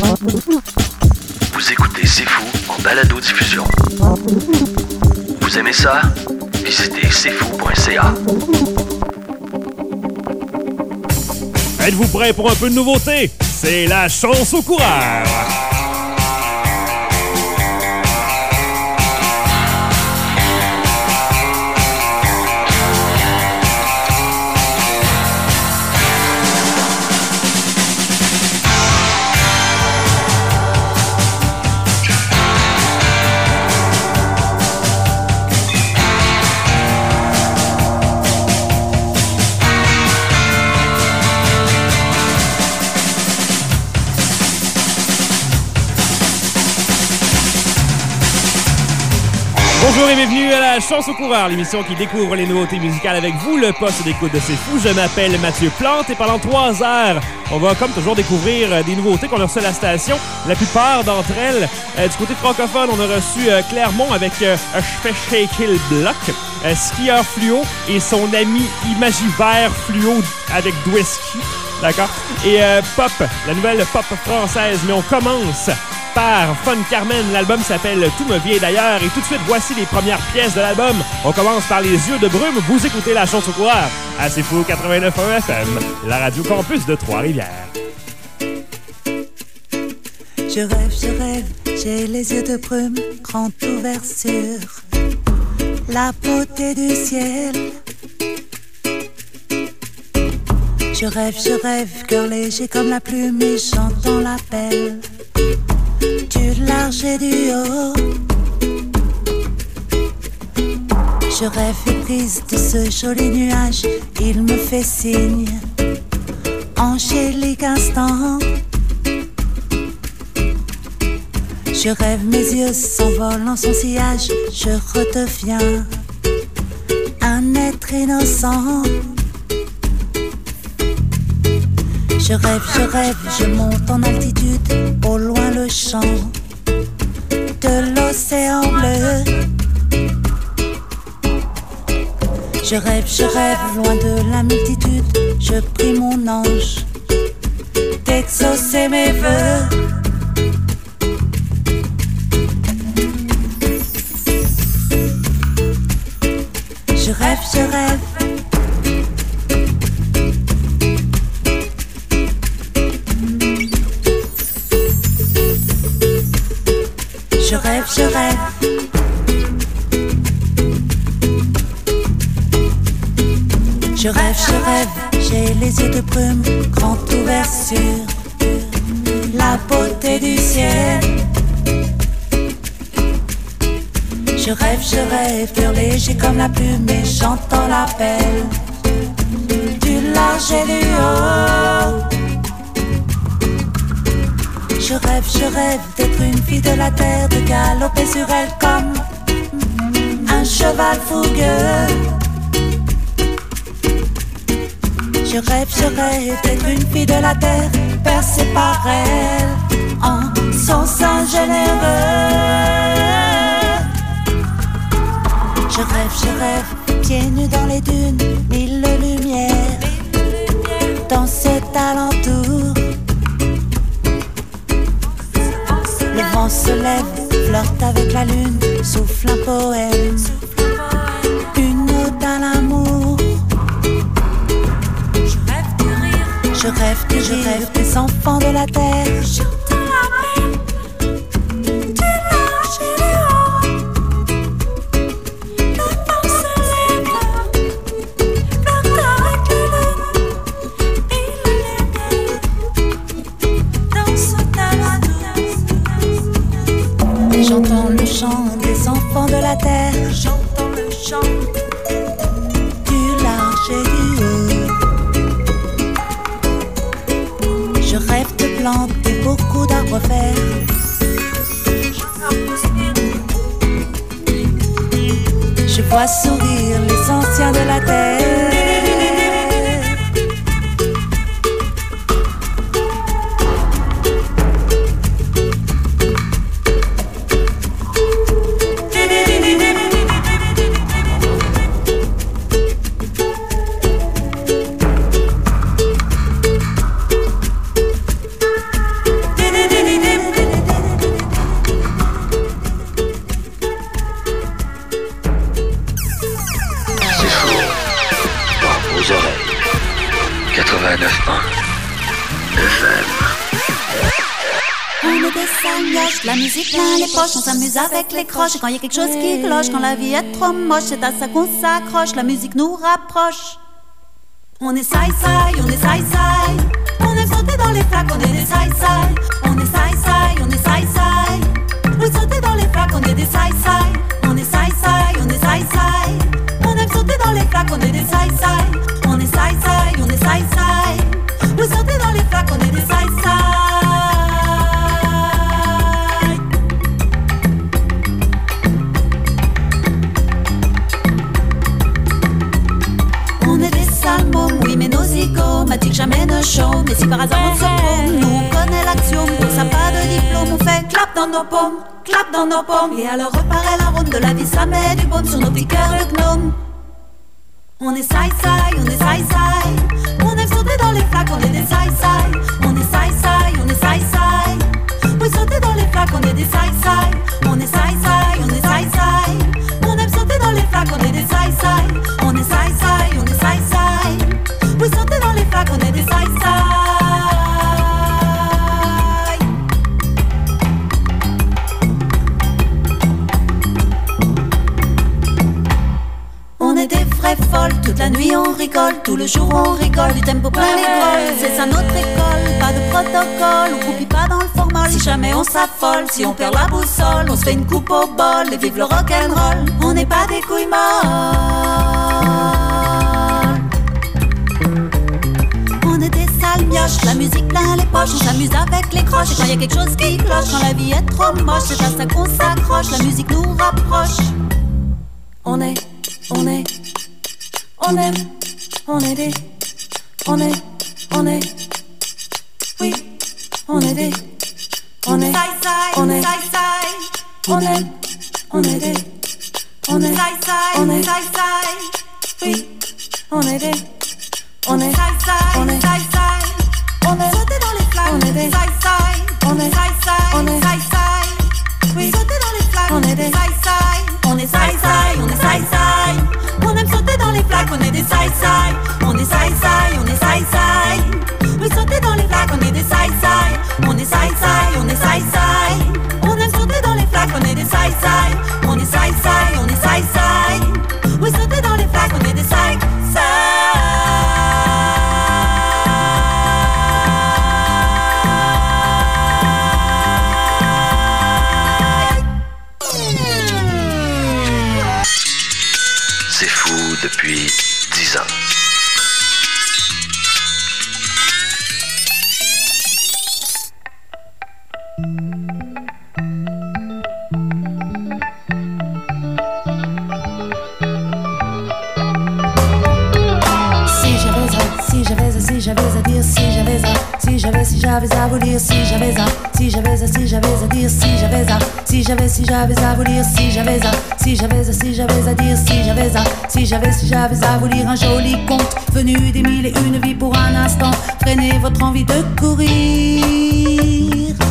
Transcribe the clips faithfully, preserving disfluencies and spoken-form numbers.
Vous écoutez C'est Fou en balado-diffusion. Vous aimez ça? Visitez c'est fou point c a. Êtes-vous prêts pour un peu de nouveauté? C'est la chance au coureur! Bonjour et bienvenue à la Chance au coureur, l'émission qui découvre les nouveautés musicales avec vous, le poste d'écoute de C'est Fou. Je m'appelle Mathieu Plante et pendant trois heures, on va comme toujours découvrir des nouveautés qu'on a reçues à la station. La plupart d'entre elles, euh, du côté francophone, on a reçu euh, Clermont avec euh, Je fais shaker le bloc, euh, Skieur Fluo et son ami Imagivert Fluo avec Dweski, d'accord? Et euh, Pop, la nouvelle pop française, mais on commence par Fun Carmen. L'album s'appelle Tout me vient d'ailleurs. Et tout de suite, voici les premières pièces de l'album. On commence par Les yeux de brume. Vous écoutez la Chance au coureur à C'est Fou quatre-vingt-neuf point un F M, la radio campus de Trois-Rivières. Je rêve, je rêve, j'ai les yeux de brume, grand ouvert sur la beauté du ciel. Je rêve, je rêve, cœur léger comme la plume et j'entends l'appel du large et du haut. Je rêve éprise de ce joli nuage, il me fait signe, angélique instant. Je rêve, mes yeux s'envolent en son sillage, je redeviens un être innocent. Je rêve, je rêve, je monte en altitude, au loin le chant de l'océan bleu. Je rêve, je rêve, loin de la multitude, je prie mon ange d'exaucer mes vœux. Je rêve, je rêve. Je rêve, je rêve. Je rêve, je rêve. J'ai les yeux de brume, grand ouverts sur la beauté du ciel. Je rêve, je rêve, cœur léger comme la plume et j'entends l'appel du large et du haut. Je rêve, je rêve d'être une fille de la terre, de galoper sur elle comme un cheval fougueux. Je rêve, je rêve d'être une fille de la terre, percée par elle en son sein généreux. Je rêve, je rêve, pieds nus dans les dunes, mille lumières dans cet alentour. Le vent se lève, flirte avec la lune, souffle un poème, une ode à l'amour. Je rêve du rire, je rêve du je rêve des enfants de la terre. J'entends l'appel du large et du haut. Le vent se lève, flirte avec la lune, et la lumière dans cet alentour. J'entends le chant des enfants de la terre. J'entends le chant du large et du haut. Je rêve de planter beaucoup d'arbres verts. Je vois sourire les anciens de la terre. des sales mioches, la musique plein les poches, on s'amuse avec les croches. Et quand y a quelque chose qui cloche, quand la vie est trop moche, c'est à ça qu'on s'accroche, la musique nous rapproche. On est saï-saï, on est saï-saï, on aime sauter dans les flaques, on est des saï-saï. On est saï-saï, on est saï-saï, oui sauter dans les flaques, on est des saï-saï. On est saï-saï, on est saï-saï, on aime sauter dans les flaques, on est des saï-saï. On est saï-saï, on est saï-saï, oui sauter dans les flaques, on est des saï-saï. Oui mais nos zygomatiques jamais ne show. Mais si par hasard on se paume, nous on connaît l'axiome. Pour ça pas de diplôme, on fait clap dans nos paumes, clap dans nos paumes. Et alors reparaît l'arôme de la vie, ça met du baume sur nos petits cœurs de gnome. On est saï-saï, on est saï-saï, on aime sauter dans les flaques, on est des saï-saï. On est saï-saï, on est saï-saï, oui sauter dans les flaques, on est des saï-saï. On est saï-saï, on est saï-saï, on aime sauter dans les flaques, on est des saï-saï. On est saï-saï, on est saï-saï, oui sauter dans les flaques, on est des saï-saï. On est des vraies folles, toute la nuit on rigole, tout le jour on rigole, du tempo plein les grolles. C'est ça notre école, pas de protocole, on copie pas dans le formol. Si jamais on s'affole, si on perd la boussole, on se fait une coupe au bol et vive le rock'n'roll. On n'est pas des couilles molles, on est des sales mioches, la musique plein les poches, on s'amuse avec les croches. Et quand y a quelque chose qui cloche, quand la vie est trop moche, c'est à ça qu'on s'accroche, la musique nous rapproche. On est, on est, on aime, on est des, on est, on est, oui, on est des, on est, on est, on aime, on est des, on est, on est, oui, on est des, on est, on est, on est, sauter dans les flaques, on est des, on est, on est, oui, sauter dans les flaques, on est des, on est saï-saï, on est saï-saï, on aime sauter dans les flaques, on est des saï-saï. On est saï-saï, on est saï-saï, oui sauter dans les flaques, on est des saï-saï. On est saï-saï, on est saï-saï, on aime sauter dans les flaques, on est des saï-saï. On est saï-saï, on est saï-saï, oui sauter dans les flaques, on est des saï-saï. C'est fou depuis dix ans. Si j'avais à dire, si j'avais à, si j'avais, si j'avais à vous lire, si j'avais à, si j'avais à, si j'avais à dire, si j'avais à, si j'avais, si j'avais à vous lire, si j'avais à, si j'avais à, si j'avais à dire, si j'avais à, si j'avais, si j'avais à vous lire un joli conte venu des mille et une vies pour un instant, freinez votre envie de courir.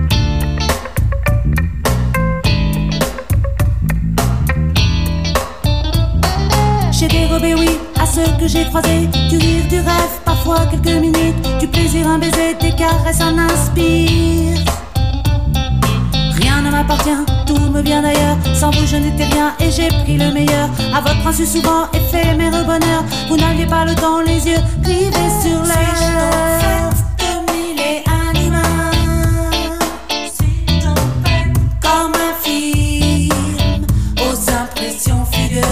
J'ai dérobé, oui, à ceux que j'ai croisés, du rire, du rêve, parfois quelques minutes, du plaisir, un baiser, tes caresses en inspire. Rien ne m'appartient, tout me vient d'ailleurs, sans vous je n'étais rien et j'ai pris le meilleur. À votre insu souvent éphémère bonheur, vous n'aviez pas le temps, les yeux rivés sur l'heure. De mille et un humains, comme un film aux impressions fugueuses.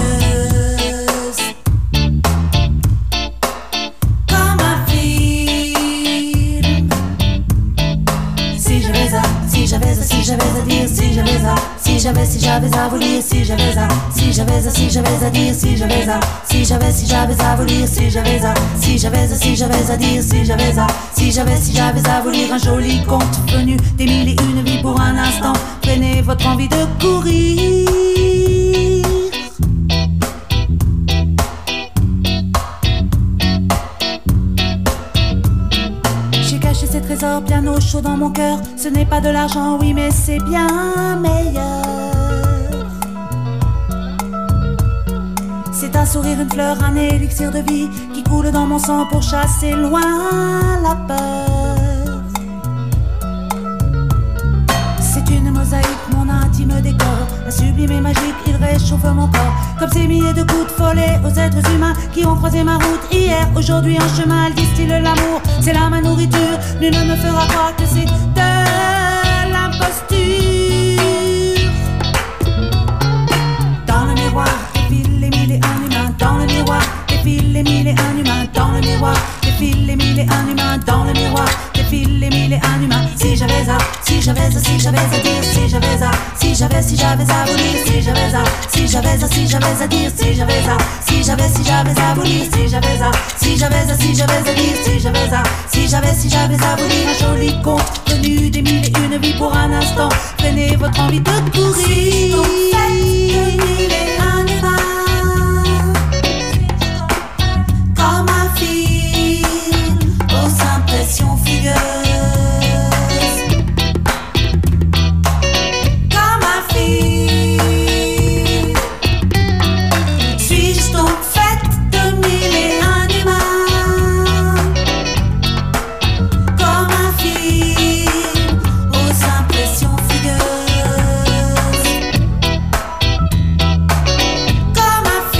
Si j'avais à, si j'avais à dire, si j'avais à, si j'avais, si j'avais à vous lire, si j'avais à, si j'avais à, si j'avais à dire, si j'avais à, si j'avais, si j'avais à vous lire, si j'avais à, si j'avais à, si j'avais à dire, si j'avais à, si j'avais, si j'avais à vous lire un joli conte venu des mille et une vies pour un instant, prenez votre envie de courir. Ces trésors bien au chaud dans mon cœur, ce n'est pas de l'argent, oui, mais c'est bien meilleur. C'est un sourire, une fleur, un élixir de vie qui coule dans mon sang pour chasser loin la peur. sublime et magique, il réchauffe mon corps. Comme ces milliers de coups de follet aux êtres humains qui ont croisé ma route hier, aujourd'hui en chemin, ils distillent l'amour. C'est là ma nourriture, nul ne me fera croire que c'est de l'imposture. Dans le miroir, défilent les mille et un humains. Dans le miroir, défilent les mille et un humains. Dans le miroir, défilent les mille et un humains. Dans le miroir, défilent les mille et un humains. Si j'avais à, si j'avais à, si j'avais à dire, si j'avais à, si j'avais, si j'avais à vous dire, si j'avais à, si j'avais à, si j'avais à dire, si j'avais à, si j'avais, si j'avais à vous dire, si j'avais à, si j'avais à, si j'avais à dire, si j'avais à, si j'avais, si j'avais à vous dire, un joli conte venu des mille et une vies pour un instant. Prenez votre envie de courir. Donc faites de mille et un humains comme un film aux impressions fougueuses. Comme un film. Suis-je donc faite de mille et un humains comme un film aux impressions fougueuses. Comme un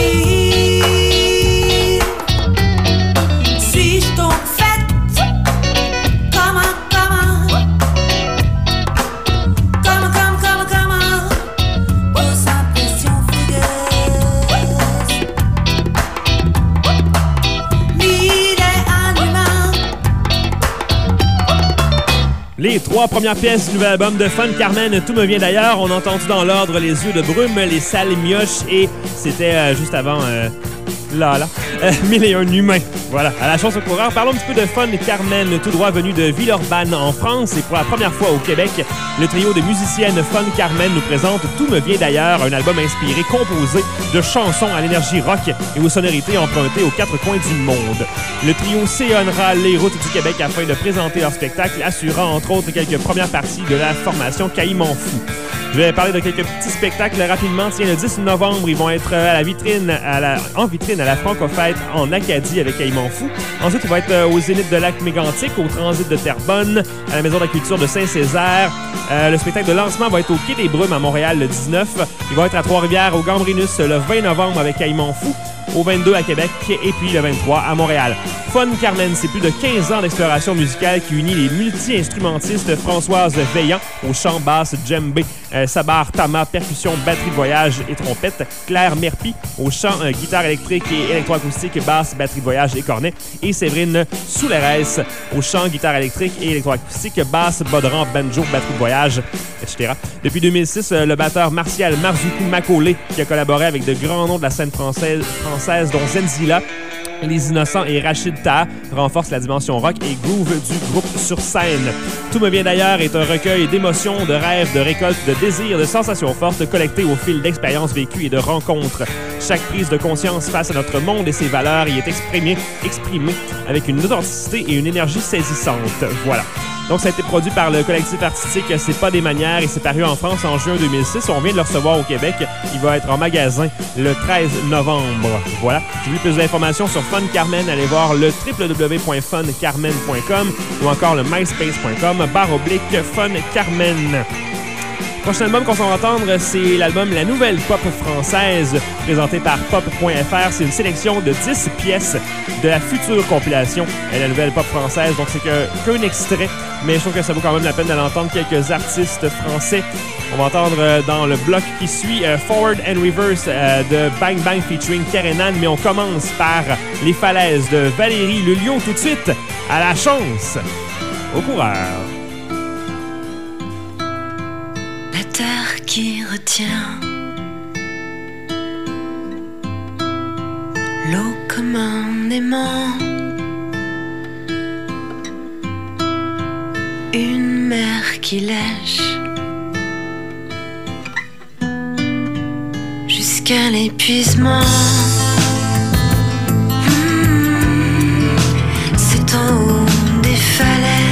film. Suis-je donc faite comme un, comme un, comme, comme, comme, comme un, aux impressions fougueuses. Mille et un humains. Les trois premières pièces du nouvel album de Fun Carmen, Tout me vient d'ailleurs. On a entendu dans l'ordre Les yeux de brume, Les salles mioches et c'était euh, juste avant euh, là là euh, Mille et un humains. Voilà, à la chance au coureur. Parlons un petit peu de Fun Carmen, tout droit venu de Villeurbanne en France. Et pour la première fois au Québec, le trio de musiciennes Fun Carmen nous présente Tout me vient d'ailleurs, un album inspiré, composé de chansons à l'énergie rock et aux sonorités empruntées aux quatre coins du monde. Le trio sillonnera les routes du Québec afin de présenter leur spectacle, assurant entre autres quelques premières parties de la formation Caïman Fou. Je vais parler de quelques petits spectacles rapidement. Tiens, le dix novembre, ils vont être à la vitrine, à la, en vitrine à la Francofête en Acadie avec Caïman Fou. Ensuite, ils vont être au Zénith de Lac-Mégantic, au Transit de Terrebonne, à la Maison de la Culture de Saint-Césaire. Euh, le spectacle de lancement va être au Quai des Brumes à Montréal le dix-neuf. Ils vont être à Trois-Rivières, au Gambrinus le vingt novembre avec Caïman Fou. Au vingt-deux à Québec et puis le vingt-trois à Montréal. Fun Carmen, c'est plus de quinze ans d'exploration musicale qui unit les multi-instrumentistes Françoise Veillant au chant basse djembé, euh, sabar, tama, percussion, batterie de voyage et trompette, Claire Merpy au chant euh, guitare électrique et électroacoustique, basse, batterie de voyage et cornet, et Séverine Soulerès au chant guitare électrique et électroacoustique, basse, bodran, banjo, batterie de voyage, et cetera. Depuis deux mille six, euh, le batteur Martial Marzoukou Macaulay, qui a collaboré avec de grands noms de la scène française, française dont Zenzila, Les Innocents et Rachid Taha, renforce la dimension rock et groove du groupe sur scène. Tout me vient d'ailleurs est un recueil d'émotions, de rêves, de récoltes, de désirs, de sensations fortes collectées au fil d'expériences vécues et de rencontres. Chaque prise de conscience face à notre monde et ses valeurs y est exprimée, exprimée avec une authenticité et une énergie saisissante. Voilà. Donc, ça a été produit par le collectif artistique C'est pas des manières et c'est paru en France en juin deux mille six. On vient de le recevoir au Québec. Il va être en magasin le treize novembre. Voilà. Si vous voulez plus d'informations sur Fun Carmen, allez voir le w w w point fun carmen point com ou encore le myspace point com barre oblique Fun Carmen. Le prochain album qu'on s'en va entendre, c'est l'album La Nouvelle Pop Française, présenté par pop point f r. C'est une sélection de dix pièces de la future compilation La Nouvelle Pop Française. Donc, c'est que, qu'un extrait, mais je trouve que ça vaut quand même la peine d'aller entendre quelques artistes français. On va entendre dans le bloc qui suit euh, Forward and Reverse euh, de Bang Bang featuring Kerenan, mais on commence par Les Falaises de Valérie Le Lion tout de suite. À la chance au coureur. Terre qui retient l'eau comme un aimant, une mer qui lèche jusqu'à l'épuisement. Mmh, c'est en haut des falaises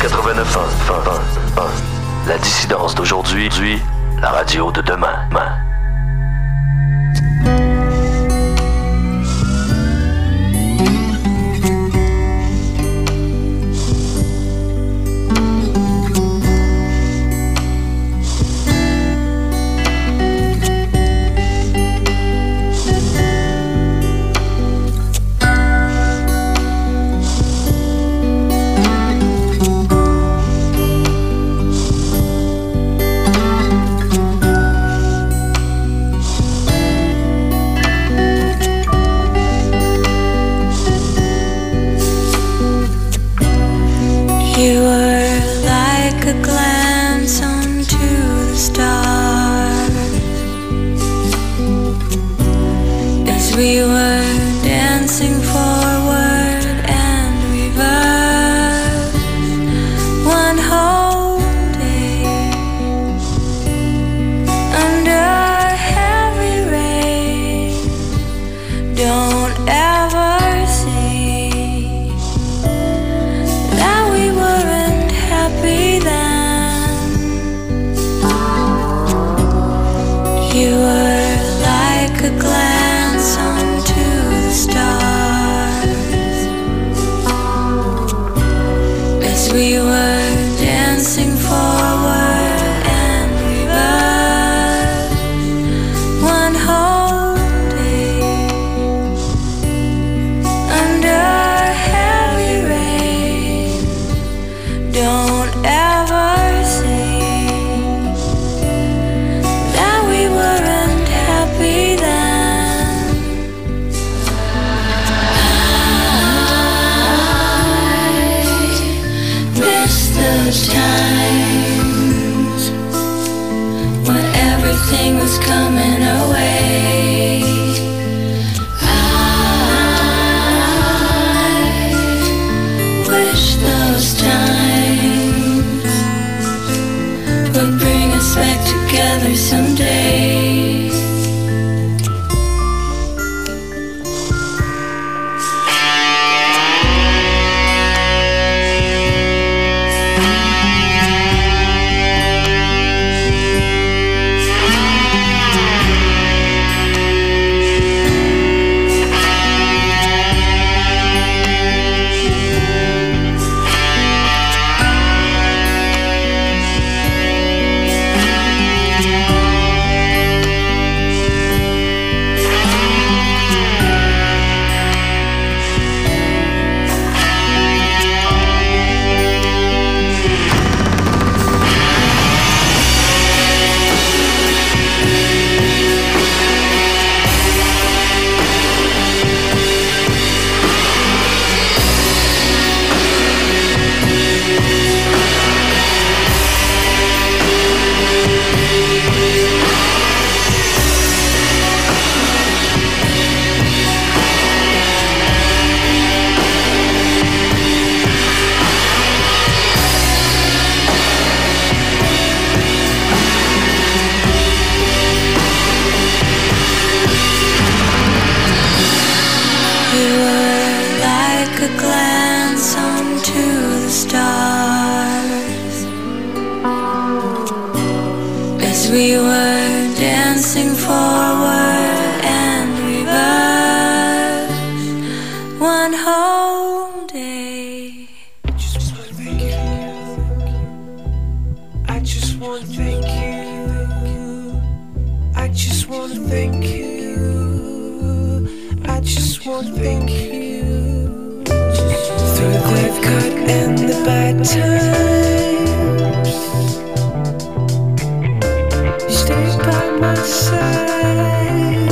quatre-vingt-neuf un. La dissidence d'aujourd'hui, la radio de demain. You were like a glance onto the stars as we were dancing forward and reverse one whole day under heavy rain. Don't ever say that we weren't happy then. You were like a glance onto the stars as we were dancing forward and reverse one whole day under heavy rain. Don't ever say that we weren't happy then. I miss those times when everything was coming away. I wish those times would bring us back together someday. You were like a glance onto the stars as we were dancing forward and reverse one whole day. I just want to thank you. I just want to thank you. I just want to thank you. I just want to thank you. Through the clear cut and the bad times, you stayed by my side.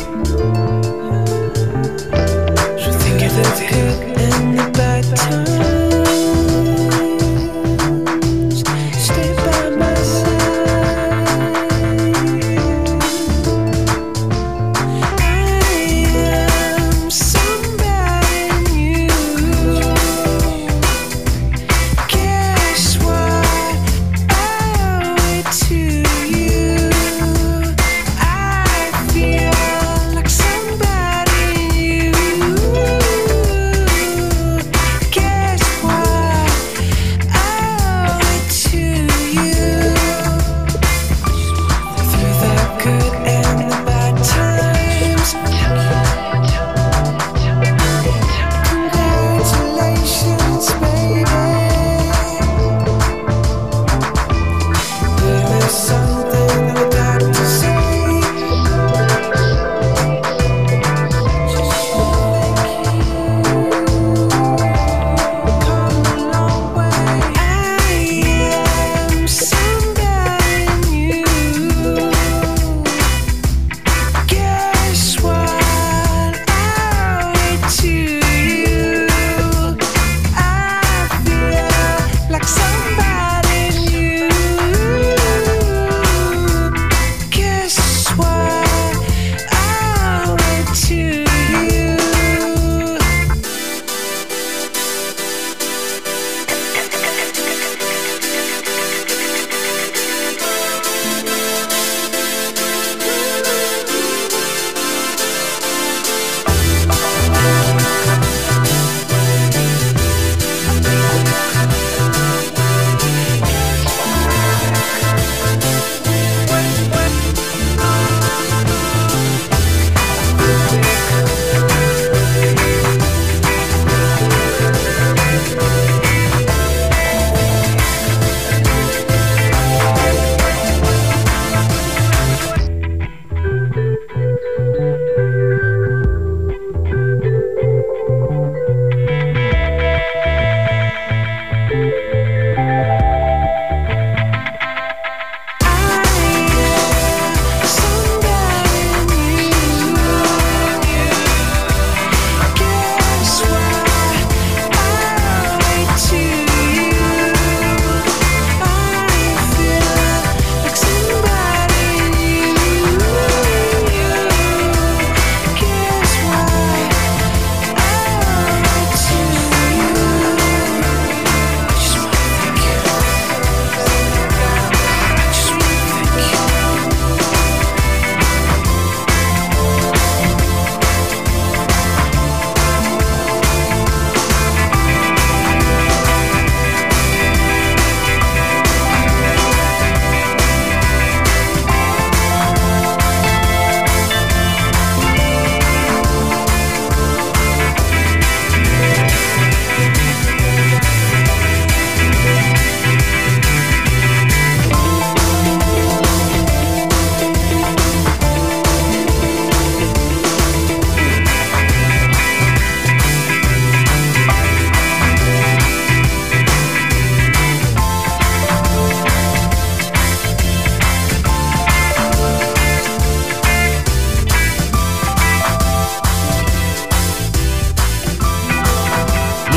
So think of the good and the bad times, stay by my side. Somebody new.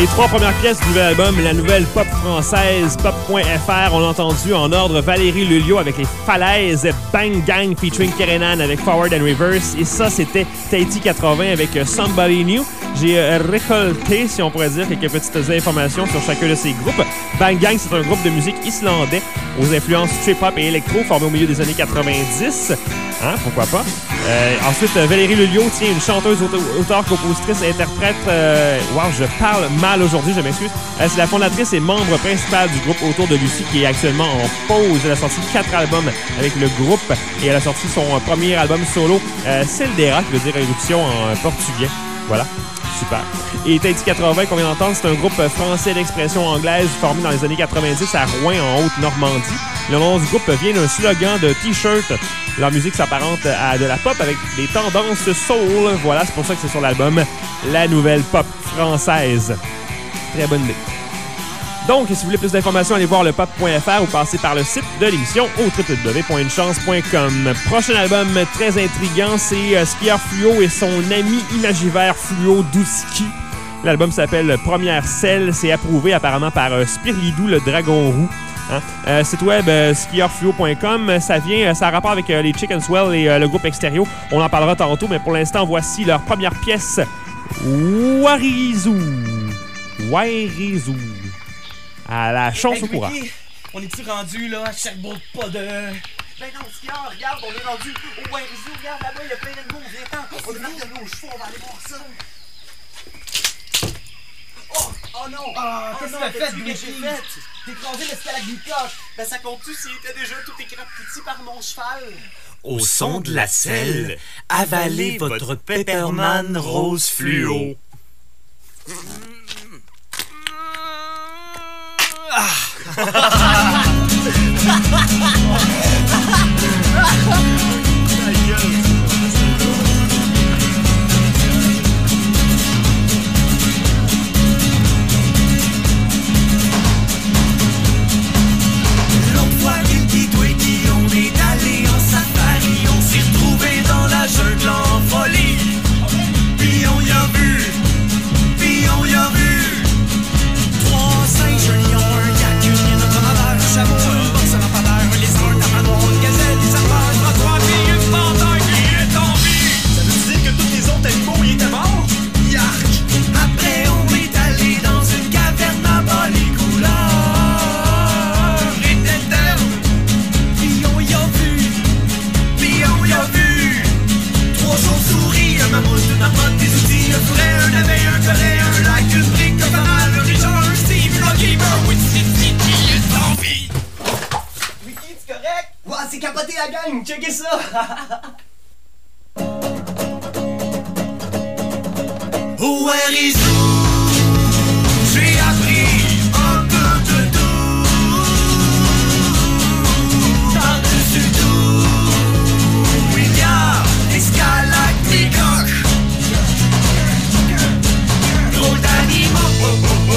Les trois premières pièces du nouvel album, la nouvelle pop française, pop.fr, on a entendu en ordre Valérie Lulio avec les Falaises, Bang Gang featuring Kerenan avec Forward and Reverse, et ça c'était Tahiti quatre-vingts avec Somebody New. J'ai euh, récolté, si on pourrait dire, quelques petites informations sur chacun de ces groupes. Bang Gang, c'est un groupe de musique islandais aux influences trip-hop et électro formé au milieu des années quatre-vingt-dix. Hein, pourquoi pas? Euh, ensuite, Valérie Lulio, tiens, une chanteuse, auteure, compositrice, interprète. Euh, wow, je parle mal aujourd'hui, je m'excuse. Euh, c'est la fondatrice et membre principale du groupe Autour de Lucie qui est actuellement en pause. Elle a sorti quatre albums avec le groupe et elle a sorti son premier album solo, euh, Cildera, qui veut dire éruption en portugais. Voilà. Super. Et Tahiti quatre-vingts, qu'on vient d'entendre, c'est un groupe français d'expression anglaise formé dans les années quatre-vingt-dix à Rouen, en Haute-Normandie. Le nom du groupe vient d'un slogan de T-shirt. Leur musique s'apparente à de la pop avec des tendances soul. Voilà, c'est pour ça que c'est sur l'album La Nouvelle Pop Française. Très bonne idée. Donc, si vous voulez plus d'informations, allez voir le pop.fr ou passez par le site de l'émission au w w w point une chance point com. Prochain album très intriguant, c'est euh, Skieur Fluo et son ami imaginaire Fluo Douski. L'album s'appelle Première Selle. C'est approuvé apparemment par euh, Spirlidou, le dragon roux. Hein? Euh, site web euh, skieur fluo point com. Ça vient, euh, ça a rapport avec euh, les Chicken Swell et euh, le groupe Extérieur. On en parlera tantôt, mais pour l'instant, voici leur première pièce. Warizu. Warizu. À la chance hey, au courant. On est-tu rendu là à Sherbrooke, pas de... Ben non, Skieur, regarde, on est rendu au Warizu, regarde là-bas, il y a plein d'animaux, viens-t'en. On est de nos chevaux, on va aller voir ça. Oh, oh non! Ah, oh, qu'est-ce que t'as fait, Brigitte? T'as écrasé le stalagmite. Ben ça compte-tu s'il était déjà tout écrapouti par mon cheval? Au son de la selle, avalez votre Pepperman rose fluo. Ah. L'autre fois, Guilty Twiggy, on est allé en safari, on s'est retrouvés dans la jungle en folie. Puis on y a vu, puis on y a vu trois singes, un lion, un yak, une hyène, un dromadaire, un chameau, un box, un lampadaire, un lézard, un tamanoir, une gazelle, des serpents, un trottoir, puis une panthère qui est en vie. Ça veut dire que tous les autres animaux y étaient morts? Yark! Après on est allé dans une caverne à bas les couleurs étaient puis on y a vu, puis on y a vu trois chauves-souris, un mammouth, une marmotte, des outils, un poulet, un abeille, un collet, un lac, une brique, un fanal, un richard, un Steve, un gamer, oui, c'est qui est en vie. Wiki, tu correct? Ouais, c'est capoté la gang, checkez ça! Where is j'ai appris un peu de tout. Par-dessus tout, il y a des stalagmites, drôles d'animaux,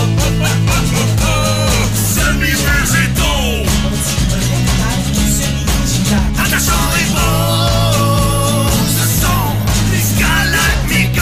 semi-végétaux, attachants et beaux. Ce sont des stalagmites.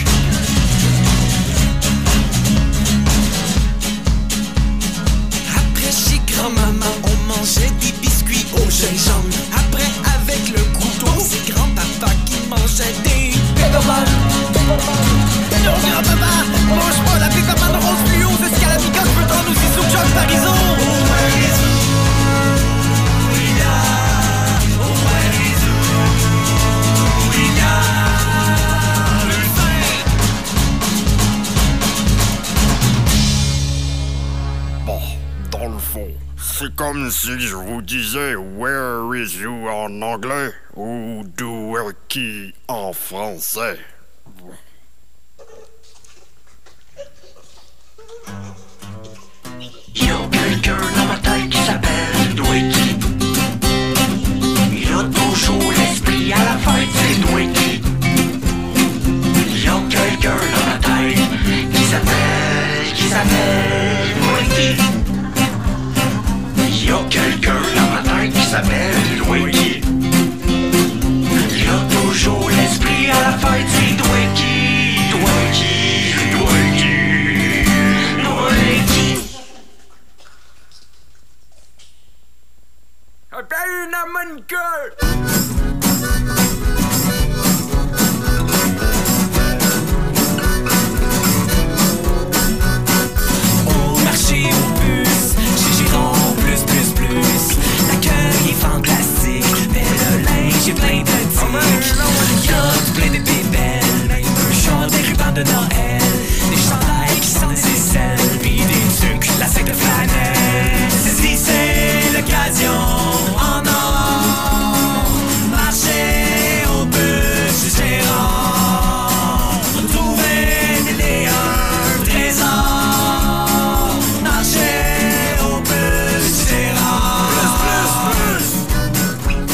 Après chez grand-maman, on mangeait des biscuits au gingembre. Après, avec le couteau, c'est grand-papa qui mangeait des Pepperman. Non, grand-papa, mange pas la Pepperman rose fluo. C'est ce qu'à la picotte peut prendre aussi sous John Parizeau. Oh, Parizeau, il y a, oh, Parizeau, il y a le fer. Bon, dans le fond, c'est comme si je vous disais Where is you en anglais ou Dookie en français. Il y a quelqu'un dans ma tête qui s'appelle Dwayne. Il a toujours l'esprit à la fête, c'est Dwayne. Il y a quelqu'un dans ma tête qui s'appelle, qui s'appelle Dwayne. Il y a quelqu'un dans ma tête qui s'appelle Dwayne. Il a toujours l'esprit à la fête, c'est Dwayne. Dwayne, Dwayne. m'appelle une harmonica. Au marché aux puces, chez Giron, plus, plus, plus. L'accueil est fantastique, mais le linge est plein de tics. Y'a tout plein de bébelles, même un chant, des rubans de Noël. Des chandails qui sentent des aisselles, pis des trucs, la sac de flanelle. Si c'est l'occasion, en or, marcher au bus gérant, trouver des léons, trésor, marcher au bus gérant. Plus, plus,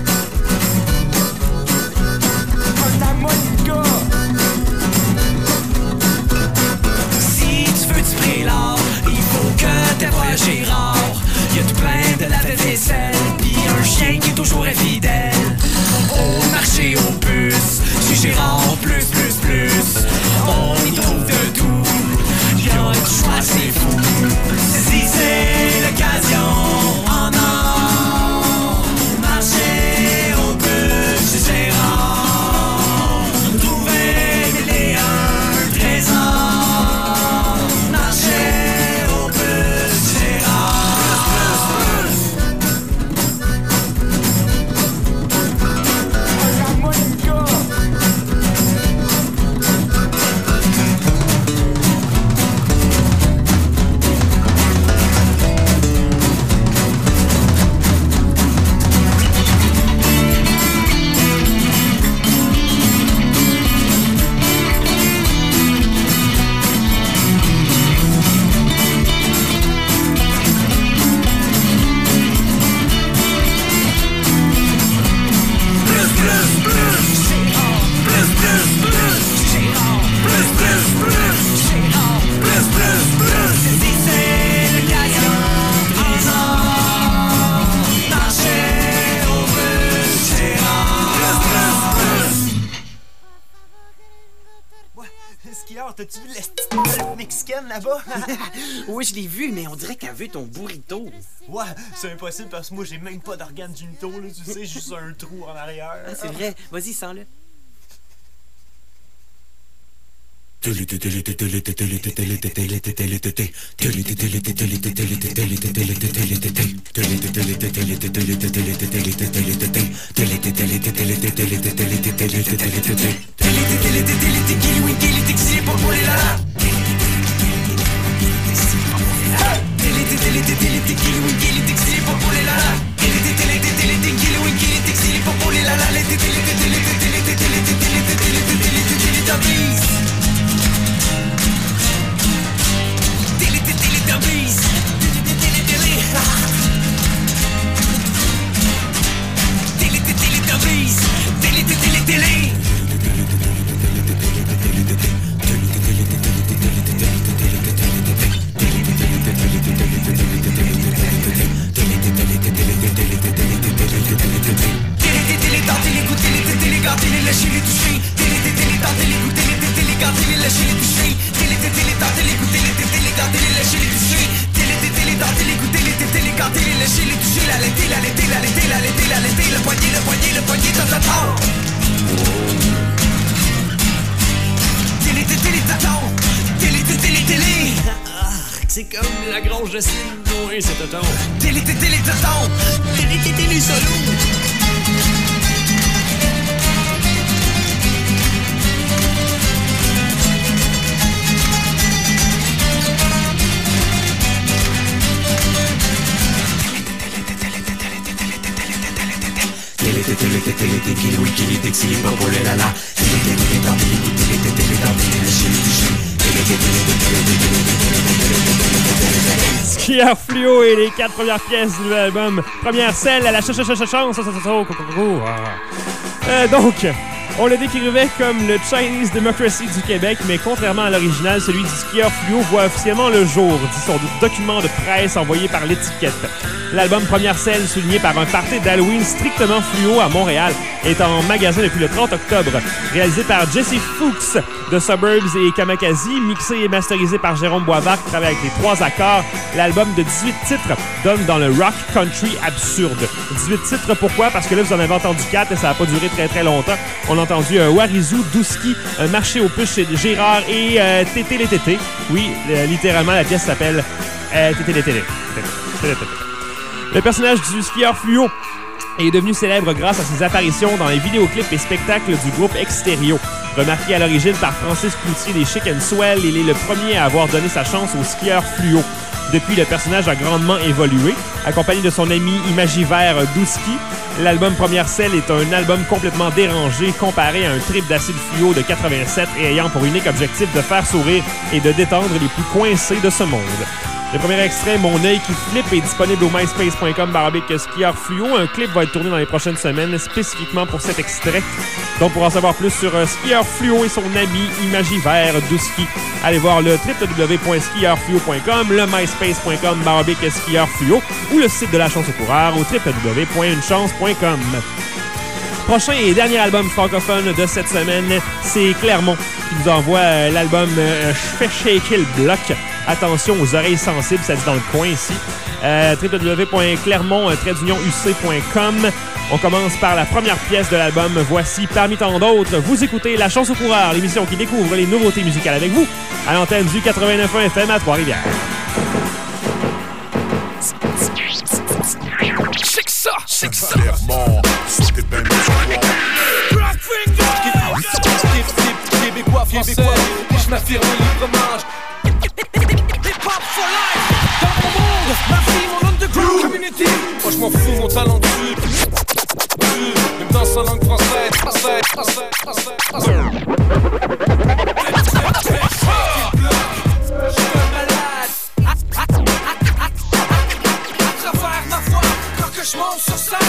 plus. Un harmonica. Si tu veux du prélat, il faut que t'aies Gérard. Y'a tout plein de lave-vaisselle, pis un chien qui est toujours infidèle. Au marché aux puces, chez Gérard, plus, plus, plus. On y trouve de tout, y'a du choix, c'est fou. Si c'est l'occasion, en or, marché aux puces, chez Gérard, trouver des léons, trésor, marché aux puces, Gérard. T'as-tu vu la petite nouvelle mexicaine là-bas? Oui, je l'ai vu, mais on dirait qu'elle veut ton burrito. Ouais, c'est impossible parce que moi j'ai même pas d'organe ginito, là, tu sais, juste un trou en arrière. Ah, c'est vrai. Vas-y, sens-le. C'est comme la grange de Cine, oui, c'est tonton. Télé, télé, télé, tonton. Télé, télé, télé, solo. Télé, télé, télé, télé, télé, télé, oui, qui est exilé, pas pour les lala. Télé, télé, télé, télé, télé, télé, télé, télé, le chien du chien. Skieur Fluo et les quatre premières pièces de l'album. Première, celle à la ch ch ch chance. Euh, donc, On le décrivait comme le Chinese Democracy du Québec, mais contrairement à l'original, celui du skieur fluo voit officiellement le jour, dit son document de presse envoyé par l'étiquette. L'album Première Selle, souligné par un party d'Halloween strictement fluo à Montréal, est en magasin depuis le trente octobre. Réalisé par Jesse Fuchs de Suburbs et Kamakazi, mixé et masterisé par Jérôme Boisvert qui travaille avec les trois accords, l'album de dix-huit titres donne dans le rock country absurde. dix-huit titres, pourquoi? Parce que là, vous en avez entendu quatre et ça n'a pas duré très très longtemps. On a entendu euh, Warizou, Douski, euh, Marché aux puces chez Gérard et euh, Tété les Tétés. Oui, euh, littéralement, la pièce s'appelle euh, Tété les Tétés. Le personnage du skieur fluo est devenu célèbre grâce à ses apparitions dans les vidéoclips et spectacles du groupe Extérieur. Remarqué à l'origine par Francis Cloutier des Chic and Swell, il est le premier à avoir donné sa chance au skieur fluo. Depuis, le personnage a grandement évolué. Accompagné de son ami imagivert Douski, l'album Première Selle est un album complètement dérangé comparé à un trip d'acide fluo de quatre-vingt-sept et ayant pour unique objectif de faire sourire et de détendre les plus coincés de ce monde. Le premier extrait, Mon œil qui flippe, est disponible au myspace point com baroblique skieur fluo. Un clip va être tourné dans les prochaines semaines spécifiquement pour cet extrait. Donc, pour en savoir plus sur uh, skieur fluo et son ami imagivert Douski, allez voir le w w w point skieur fluo point com, le myspace point com baroblique skieur fluo ou le site de la chance au coureur au w w w point une chance point com. Prochain et dernier album francophone de cette semaine, c'est Clermont qui nous envoie euh, l'album euh, Je fais shaker le bloc. Attention aux oreilles sensibles, ça dit dans le coin ici. Euh, w w w point clermont tiret u c point com. On commence par la première pièce de l'album. Voici, parmi tant d'autres, vous écoutez La Chance au coureur, l'émission qui découvre les nouveautés musicales avec vous, à l'antenne du quatre-vingt-neuf point un F M à Trois-Rivières. C'est que ça, c'est que ça. Clairement, c'était ben Black Finger. Québécois, français, je m'affirme librement. Hip-hop for life. Dans mon monde, ma vie, mon underground community. Moi je m'en fous, mon talent dessus. Même dans sa langue française, française, française, française, française. Je suis un malade. À travers ma voix, quand que je monte sur scène.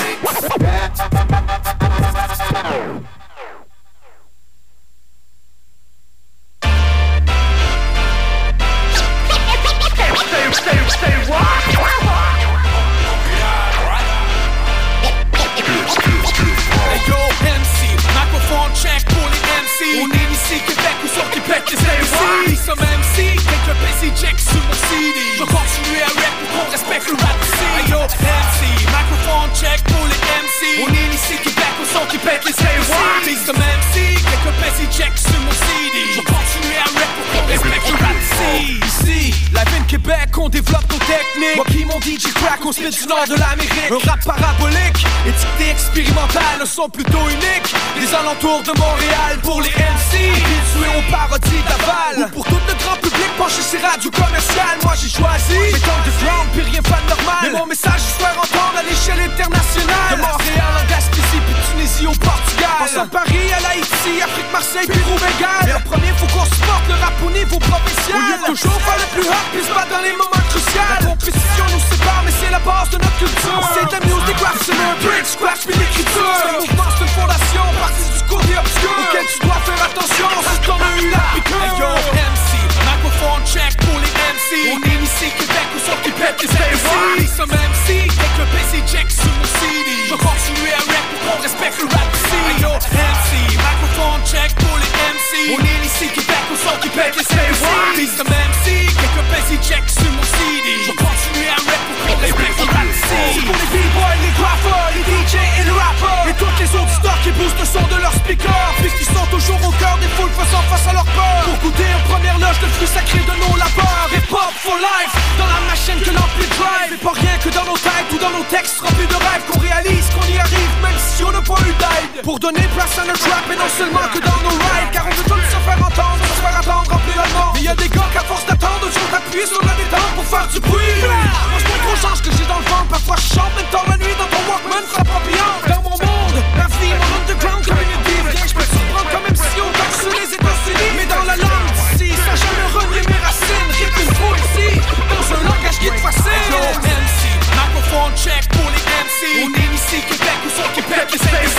Check pour les M C. On est ici, Québec, où sont qui pètent les M C. Some M C, quelques P C Jack sur mon C D. Je continue à rap pour qu'on respecte le rap ici. Hey yo, M C, microphone check pour les M C. On est ici, Québec, où sont qui pètent les M C. Some M C, quelques P C Jack sur mon C D. Je continue à rap pour qu'on respecte le rap ici. Ici, la ville Québec, on développe nos techniques. Moi qui mon D J crack, on se met du nord de l'Amérique. Un rap parabolique, étiqueté expérimental, le son plutôt unique. Les alentours de Montréal pour les M C, habitués aux parodies d'aval. Ou pour tout le grand public penché sur radio commercial. Moi j'ai choisi méthode de ground, puis rien pas de normal. Mais mon message je souhaite entendre à l'échelle internationale. De Montréal en Gaspésie, puis Tunisie au Portugal. Passant de Paris à l'Haïti, Afrique, Marseille, puis Roubaix-Galles. Mais en premier faut qu'on supporte le rap au niveau provincial. Au lieu de toujours faire le plus hot, puis se battre dans les moments cruciaux. La compétition nous sépare, mais c'est la base de notre culture. C'est de la musique, des graphs, c'est un break, scratch, puis l'écriture. C'est un mouvement, c'est une fondation, partie du côté obscur auquel tu dois faire attention si t'en as eu la piqûre. Hey yo, M C, microphone check pour les M C. On est ici, Québec, où sont qui pètent les M C. Some M C, quelques P C check sur mon C D. Je continue à rap pour qu'on respecte le rap ici. Hey yo, M C, microphone check pour les M C. On est ici, Québec, où sont qui pètent les M C. Some M C, quelques P C check sur mon C D. Je continue à rap pour qu'on respecte le rap ici. C'est pour les b-boys, les graffeurs, les D J et les rappers. Et toutes les auditeurs qui boostent le son de leur speakers, puisqu'ils sont toujours au cœur des foules faisant face à leur peur. Pour goûter en première loge le fruit sacré de nos labeurs. Hip-hop for life, dans la machine que l'ampli drive. Et pas rien que dans nos têtes ou dans nos textes remplis de rêves qu'on réalise qu'on y arrive même si on n'a pas eu d'aide. Pour donner place à notre rap et non seulement que dans nos rides. Car on veut tous se faire entendre, se faire attendre en plus allemand. Mais y'a des gars qu'à force d'attendre, ils ont appuyé sur la détente pour faire du bruit. Moi c'est pas trop change que j'ai dans le ventre. Parfois je chante même temps la nuit dans ton Walkman, frappe ambiante. Dans mon monde, la vie, mon underground community. Viens, je peux te surprendre quand même si on taxe sur les États-Unis. Mais dans la langue d'ici, ça jamais renier mes racines. Rip une fois ici, dans un langage qui est facile. Yo, M C, microphone check pour les M C. On est ici, Québec, où sont qui pètent les M C.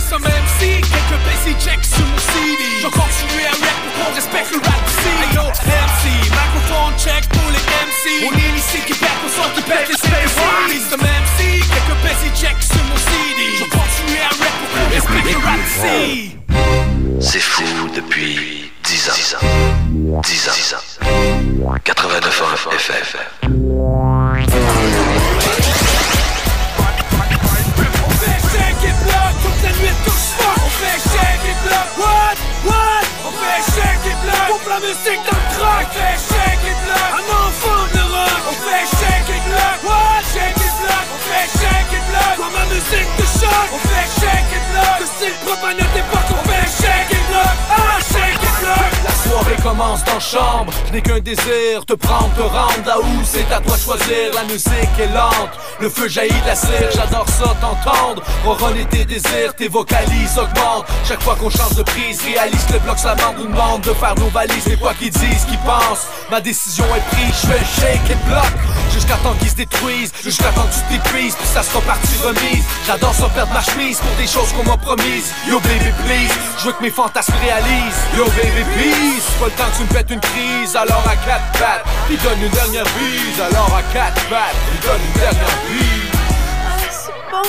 some M C, quelques basic checks sur mon C D. Je continue à rap pour qu'on respecte le rap C. Hey yo, M C, microphone check pour les M C. On est ici qui pète, on sort qui pète les C D. Some M C, quelques basic checks sur mon C D. Je continue à rap pour qu'on respecte le rap C. C'est fou depuis dix ans. dix ans. quatre-vingt-neuf F F. Toute la nuit touche pas, on fait shake et bloc. What? What? On fait shake et bloc. Pompe la musique dans le croc. On fait shake et bloc. Un enfant de rock. On fait shake et bloc. What? Shake et bloc. On fait shake et bloc. Quand ma musique te choque, on fait shake et bloc. Le style propre à notre époque, on fait shake et bloc. Ah, shake et bloc. La soirée commence dans chambre. Je n'ai qu'un désir, te prendre, te rendre là où c'est à toi de choisir. La musique est lente, le feu jaillit de la cire. J'adore ça, t'entendre. Ronronner tes désirs, tes vocalises augmentent. Chaque fois qu'on change de prise, réalise que le bloc ça demande ou demande de faire nos valises. C'est quoi qu'ils disent, qu'ils pensent. Ma décision est prise, je fais shake et bloc. Jusqu'à temps qu'ils se détruisent, jusqu'à temps que tu t'épuises. Puis ça sera partie remise. J'adore ça perdre ma chemise pour des choses qu'on m'a promises. Yo baby please, je veux que mes fantasmes réalisent. Yo baby please, pas le temps que tu me pètes une crise. Alors à quatre pattes, puis donne une dernière bise. Alors à quatre pattes, puis donne une dernière bise. Ah, c'est bon.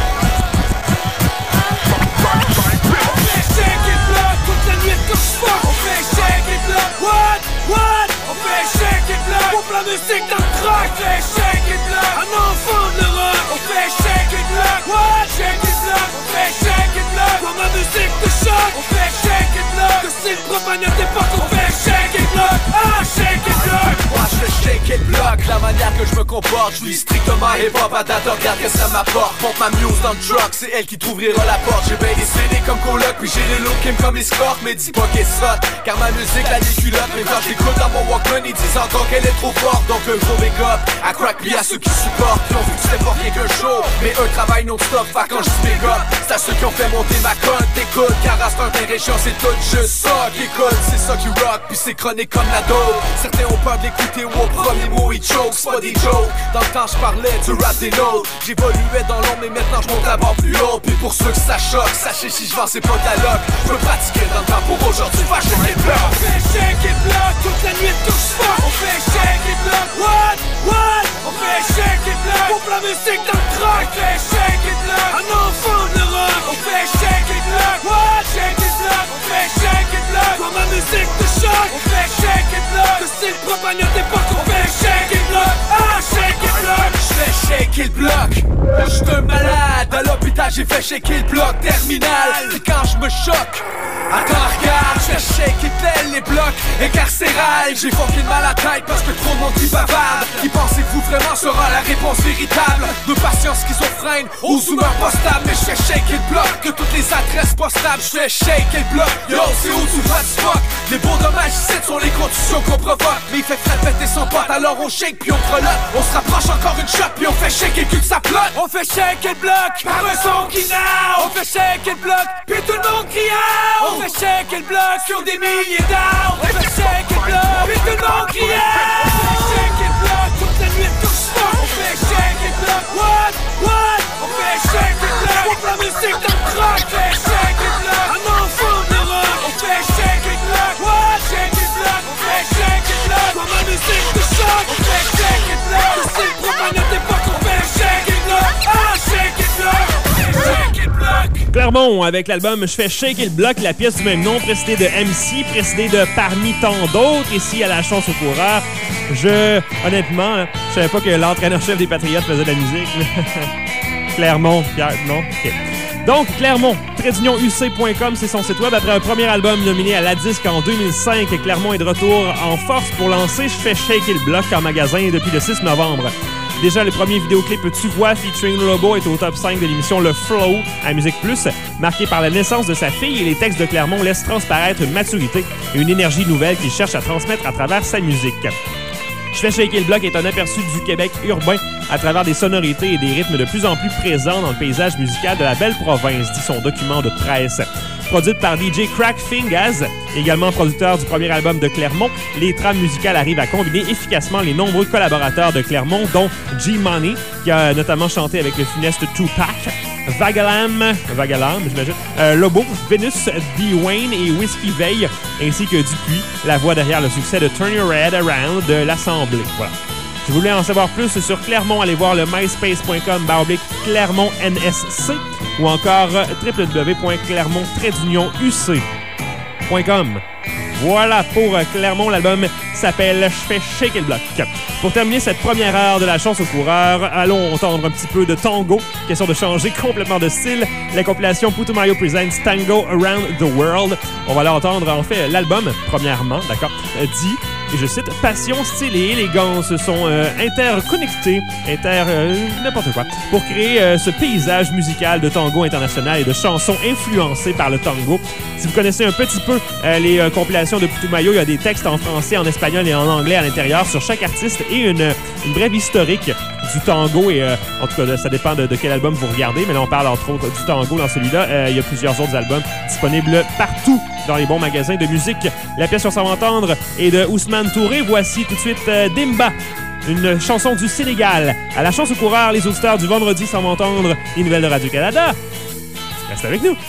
On fait shake et bloc, toute la nuit touche pas. On fait shake et bloc. What? What? On fait shake et bloc. Pompe la musique dans le croc. On fait shake et bloc. Un enfant de rock. On fait shake et bloc. What? Shake et bloc. On fait shake et bloc. Quand ma musique te choque, on fait shake et bloc. Le style propre à notre époque, on fait shake et bloc. Ah, shake et bloc. Moi je fais shake et bloc. La manière que je me comporte, je suis strictement hip-hop à date. Regarde que ça m'apporte. Pompe ma muse dans le truck, c'est elle qui t'ouvrira la porte. J'ai bien des C D comme coloc, puis j'ai les looks qui me comme escorte. Mais dis pas qu'elle saute, car ma musique a des culottes. Mais quand j'écoute dans mon Walkman, ils disent encore qu'elle est trop forte. Donc un gros big up à crack puis à ceux qui supportent. Qui ont vu que c'était pas rien qu'un show, mais eux travaillent non-stop. Fait quand je dis big up, c'est à ceux qui ont fait monter ma cote. T'écoutes, car à ce temps t'es région, c'est tout juste ça qui écoute. C'est ça qui rock, puis c'est chronique comme la dope. Certains ont peur d'écouter où au premier mot ils choke, c'est pas des jokes. Dans le temps j'parlais du rap des nôtres. J'évoluais dans l'ombre, mais maintenant j'monte la barre plus haut. Puis pour ceux que ça choque, sachez si j'vends c'est pas de la loc. J'peux pratiquer dans le temps pour aujourd'hui, va shake et bloc. On fait shake et bloc, toute la nuit touche pas. On fait shake et bloc, what? What? On fait shake et bloc, pompe la musique dans le croc. On fait shake et bloc, un enfant de rock. On fait shake et bloc, what? Shake et bloc, on fait shake et bloc. Quand ma musique te choque, on fait shake et bloc. Le style propre à notre époque, on fait shake et bloc. Ah, shake et bloc. J'fais shake et bloc. J'suis un malade, à l'hôpital j'ai fait shaker le bloc terminal. Et quand j'me choque, attends regarde, j'fais shaker tel les blocs incarcérales. J'ai fucking mal à la tête parce que trop de monde qui bavarde. Qui pensez-vous vraiment sera la réponse véritable? De patients schizophrènes aux humeurs pas stables. Mais j'fais shaker le bloc, que toutes les adresses postables. J'fais shaker le bloc, yo c'est où tu vas du fuck. Les beaux dommages ici sont les contusions qu'on provoque. Mais il fait frais péter son pote, alors on shake puis on grelotte. On se rapproche encore une shot puis on fait shaker le cul que ça plotte. On fait shaker le bloc, par un son qui now. On fait shaker le bloc, puis tout le monde crie out. On fait shaker le bloc sur des milliers d'arbres. On fait shaker le bloc, puis tout le monde crie out. On fait shaker le bloc, toute la nuit touche pas. On fait shaker le bloc, what? What? On fait shaker le bloc, pompe la musique dans le croc. On fait shaker le bloc, un enfant de rock. On fait shaker le bloc, what? Shaker le bloc, on fait shaker le bloc. Quand ma musique te choque, on fait shaker le bloc. Le style propre à notre époque, on fait shaker le bloc. Ah, shaker le bloc, shaker le bloc. Clermont avec l'album Je fais shake et le bloc, la pièce du même nom, précédée de M C, précédée de Parmi tant d'autres, ici à la Chance au coureur. Je, honnêtement, là, je savais pas que l'entraîneur-chef des Patriotes faisait de la musique. Clermont, Pierre, non? OK. Donc, Clermont, trait d'union U C point com, c'est son site web. Après un premier album nominé à la disque en deux mille cinq, Clermont est de retour en force pour lancer Je fais shake et le bloc en magasin depuis le six novembre. Déjà, le premier vidéoclip Tu vois featuring Lobo est au top cinq de l'émission Le Flow à Musique Plus, marqué par la naissance de sa fille, et les textes de Clermont laissent transparaître une maturité et une énergie nouvelle qu'il cherche à transmettre à travers sa musique. Je fais shaker le bloc est un aperçu du Québec urbain à travers des sonorités et des rythmes de plus en plus présents dans le paysage musical de la belle province, dit son document de presse. Produite par D J Crack Fingaz, également producteur du premier album de Clermont, les trames musicales arrivent à combiner efficacement les nombreux collaborateurs de Clermont, dont G-Money, qui a notamment chanté avec le funeste Tupac, Vagalam, Vagalam, j'imagine, euh, Lobo, Venus, D-Wayne et Whiskey Veil, ainsi que Dupuis, la voix derrière le succès de Turn Your Head Around de l'Assemblée. Voilà. Si vous voulez en savoir plus sur Clermont, allez voir le myspace point com barre oblique Clermont N S C ou encore w w w point clermont trait d'union u c point com. Voilà pour Clermont, l'album s'appelle « Je fais shaker le bloc ». Pour terminer cette première heure de la chance au coureur, allons entendre un petit peu de tango. Question de changer complètement de style. La compilation Putumayo Presents Tango Around the World. On va l'entendre, en fait, l'album, premièrement, d'accord, dit, et je cite, « Passion, style et élégance sont euh, interconnectés, inter... Euh, n'importe quoi, pour créer euh, ce paysage musical de tango international et de chansons influencées par le tango. » Si vous connaissez un petit peu euh, les euh, compilations de Putumayo, il y a des textes en français, en espagnol et en anglais à l'intérieur sur chaque artiste et une, une brève historique du tango. Et euh, en tout cas, ça dépend de, de quel album vous regardez, mais là, on parle entre autres du tango dans celui-là. Euh, il y a plusieurs autres albums disponibles partout dans les bons magasins de musique. La pièce qu'on s'en va entendre est de Ousmane Touré. Voici tout de suite euh, Dimba, une chanson du Sénégal. À la chance au coureur, les auditeurs du vendredi s'en vont entendre les nouvelles de Radio-Canada. Reste avec nous.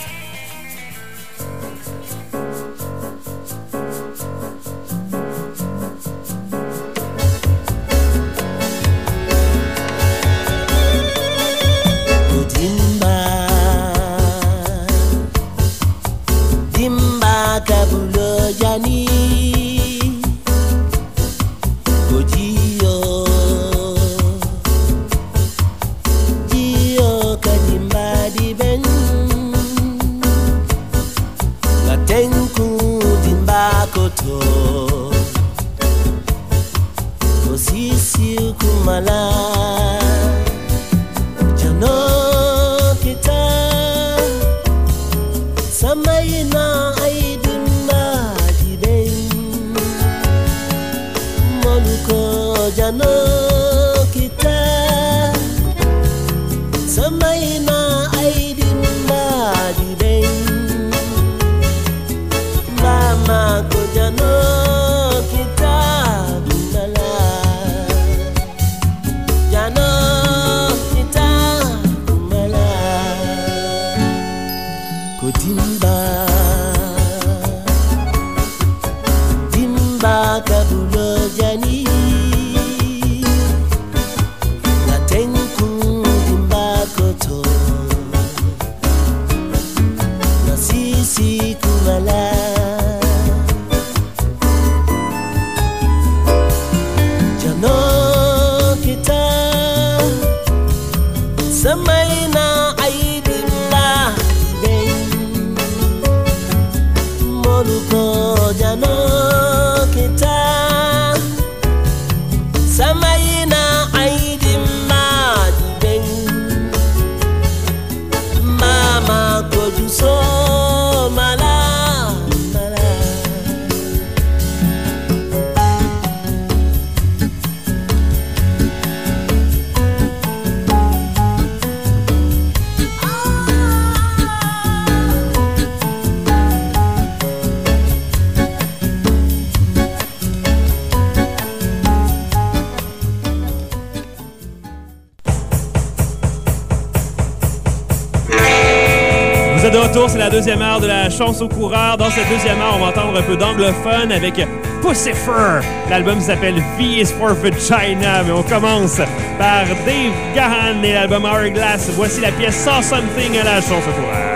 C'est la deuxième heure de la chance au coureur. Dans cette deuxième heure, on va entendre un peu d'anglophone avec Pussifer. L'album s'appelle V is for Vagina, mais on commence par Dave Gahan et l'album Hourglass. Voici la pièce Saw Something à la chance au coureur.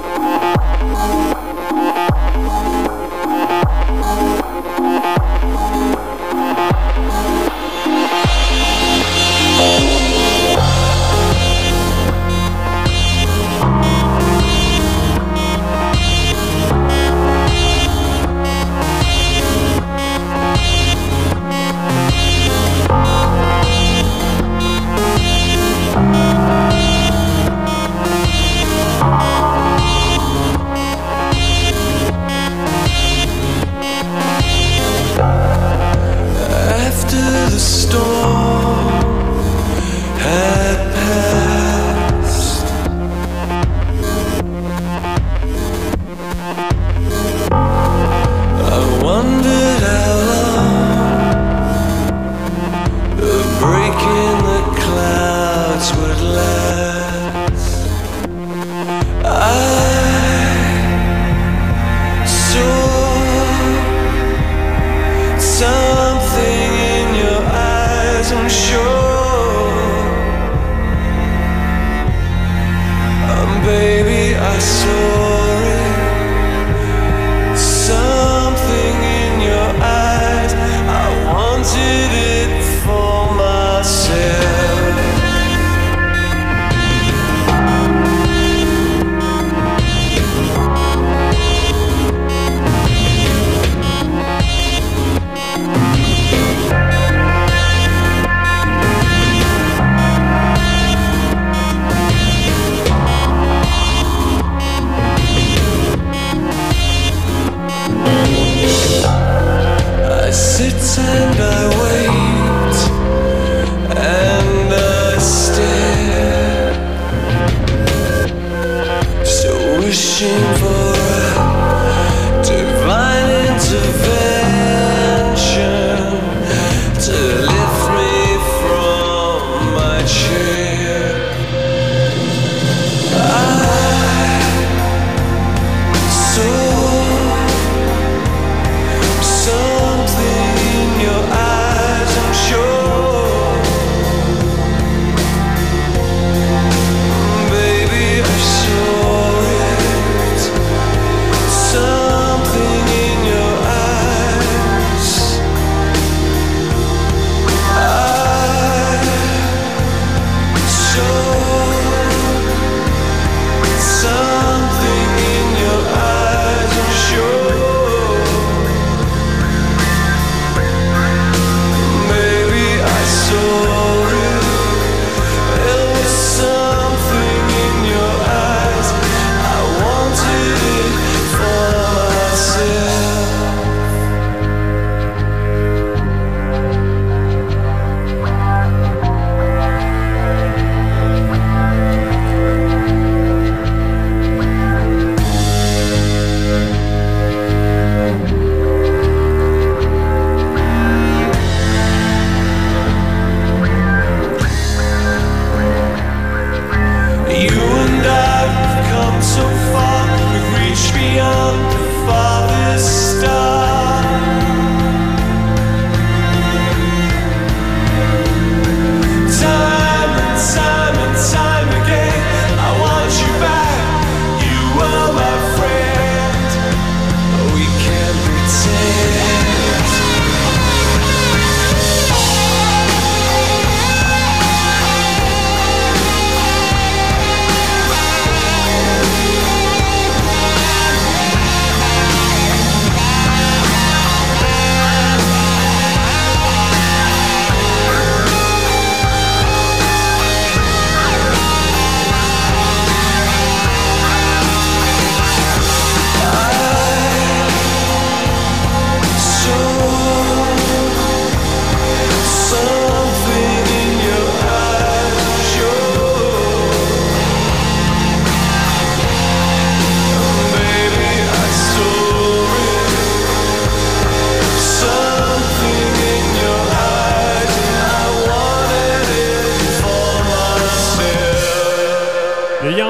We'll be right back.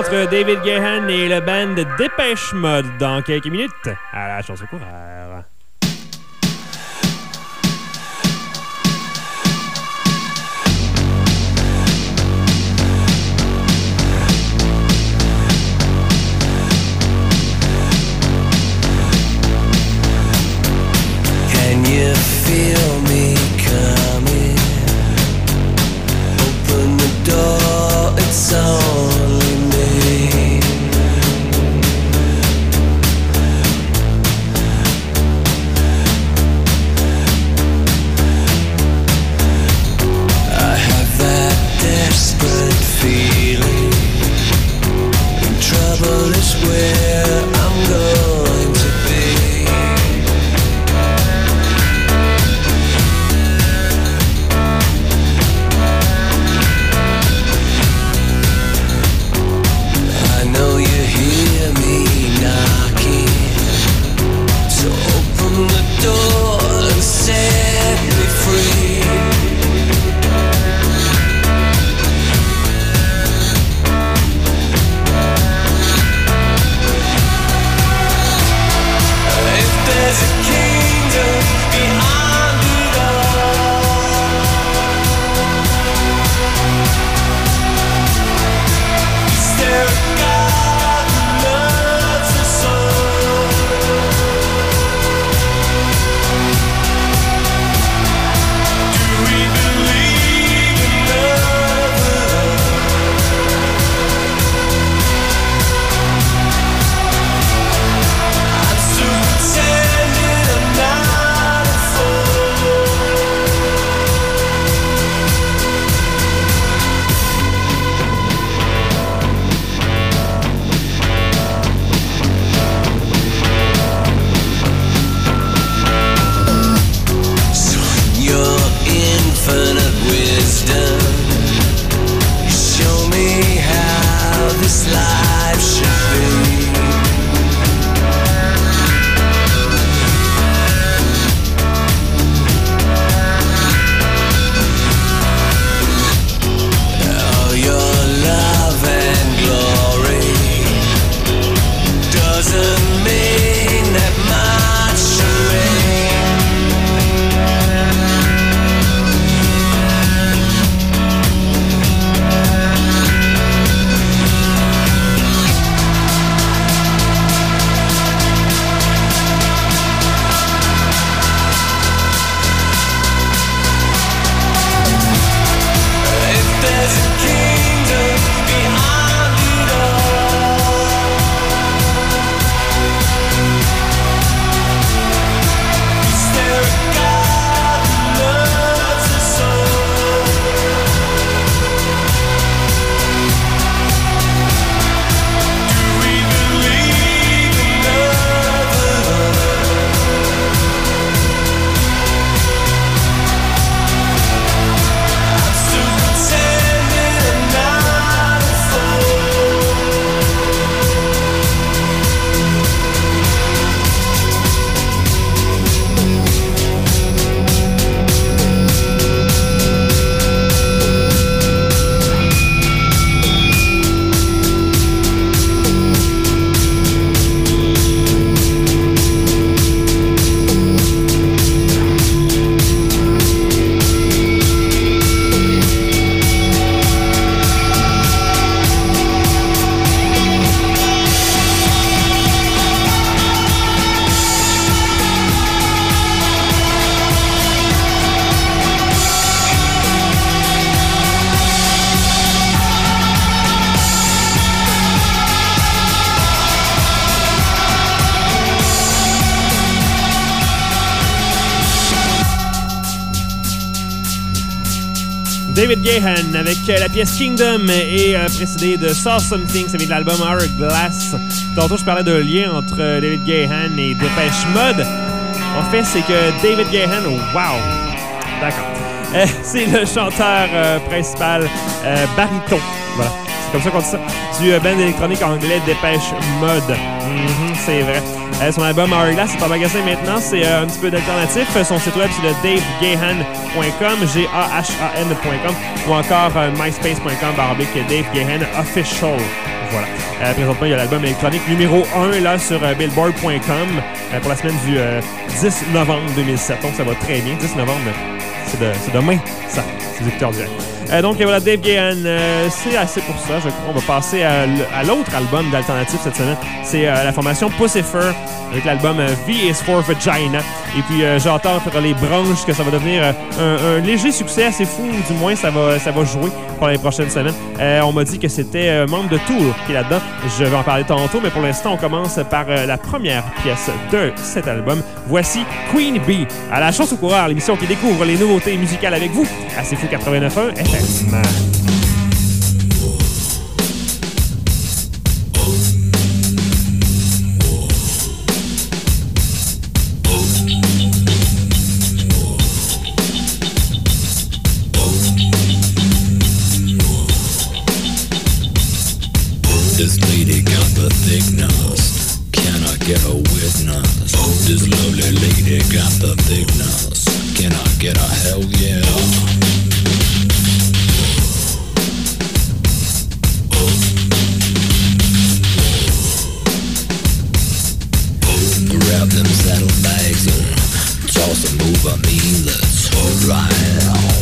entre David Gahan et le band Dépêche Mode dans quelques minutes à la chanson coureur. Can you feel me coming? Open the door, it's only me. I have that desperate feeling, and trouble is where I'm going to be. I know you hear me knocking, so open the door and set me free. If there's a kingdom beyond it all, is there a God who loves us all? Do we believe in love at all? I'm still pretending I'm not a fool. So in your infinite wisdom, you show me how this life should be. Oh, your love and glory doesn't mean that much to me. If there's a kingdom beyond it all, is there a God who loves us all? Do we believe in love at all? I'm still pretending I'm not a fool. David Gahan avec euh, la pièce Kingdom et euh, précédé de Saw Something, ça vient de l'album Hourglass. Tantôt, je parlais d'un lien entre euh, David Gahan et Dépêche Mode. En fait, c'est que David Gahan, oh, wow! D'accord. Euh, c'est le chanteur euh, principal euh, baryton. Voilà. C'est comme ça qu'on dit ça. Du euh, band électronique anglais Dépêche Mode. Mm-hmm, c'est vrai. Euh, son album Hourglass est en magasin maintenant. C'est euh, un petit peu d'alternatif. Son site web, c'est le dave gahan point com, G A H A N point com, ou encore euh, myspace point com baroblique Dave Gahan Official. Voilà. Euh, présentement, il y a l'album électronique numéro un là, sur euh, billboard point com euh, pour la semaine du euh, dix novembre deux mille sept. Donc, ça va très bien. dix novembre, c'est, de, c'est demain, ça. C'est du écouteurs direct. Euh, donc, voilà, Dave Gahan, euh, c'est assez pour ça. Je crois qu'on va passer à, l- à l'autre album d'alternative cette semaine. C'est euh, la formation Puscifer avec l'album euh, V is for Vagina. Et puis, euh, j'entends entre les branches que ça va devenir euh, un, un léger succès assez fou, ou du moins, ça va, ça va jouer pour les prochaines semaines. Euh, on m'a dit que c'était euh, membre de Tool qui est là-dedans. Je vais en parler tantôt, mais pour l'instant, on commence par euh, la première pièce de cet album. Voici Queen Bee à la Chance au coureur, l'émission qui découvre les nouveautés musicales avec vous à C'est Fou quatre-vingt-neuf point un F M. This lady got the thickness. Can I get a witness? This lovely lady got the thickness. Can I get a hell yeah? Grab them saddlebags and toss them over me. Let's ride on.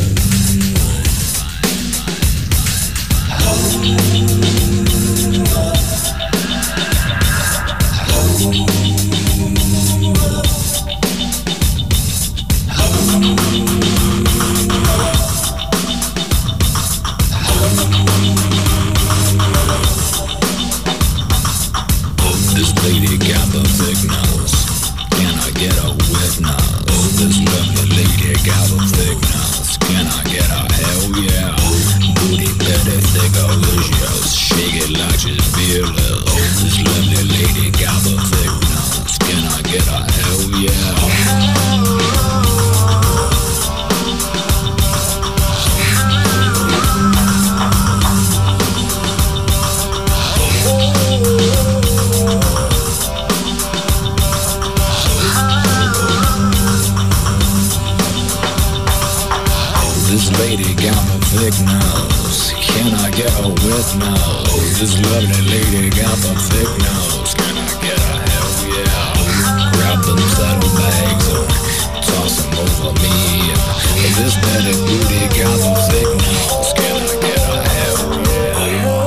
This lady got the thickness. Can I get a witness? This lovely lady got the thickness. Can I get a hell yeah? Booty better thick delicious. Shake it like she's fearless. This lovely lady got the thickness. Can I get a hell yeah? This lady got my thickness. Can I get a witness? This lovely lady got the thickness. Can I get a hell yeah? Grab them saddlebags and toss them over me. This daddy booty got the thickness. Can I get a hell yeah?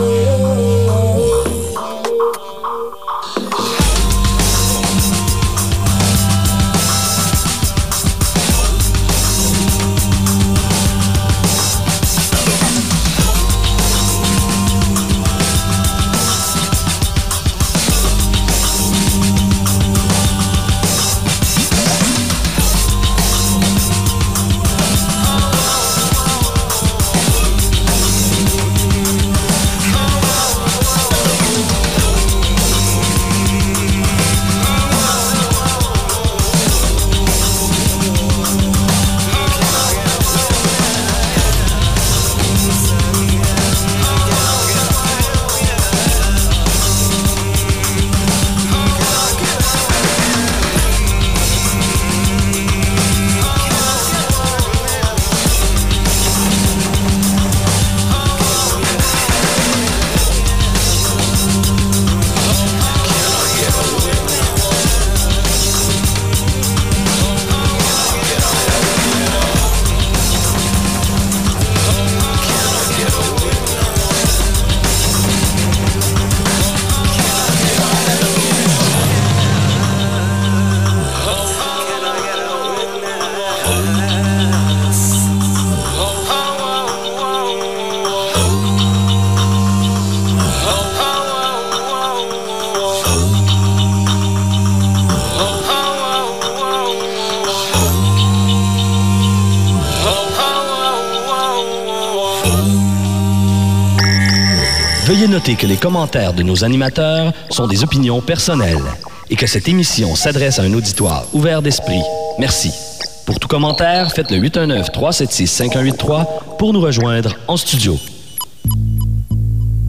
Veuillez noter que les commentaires de nos animateurs sont des opinions personnelles et que cette émission s'adresse à un auditoire ouvert d'esprit. Merci. Pour tout commentaire, faites le huit un neuf, trois sept six, cinq un huit trois pour nous rejoindre en studio.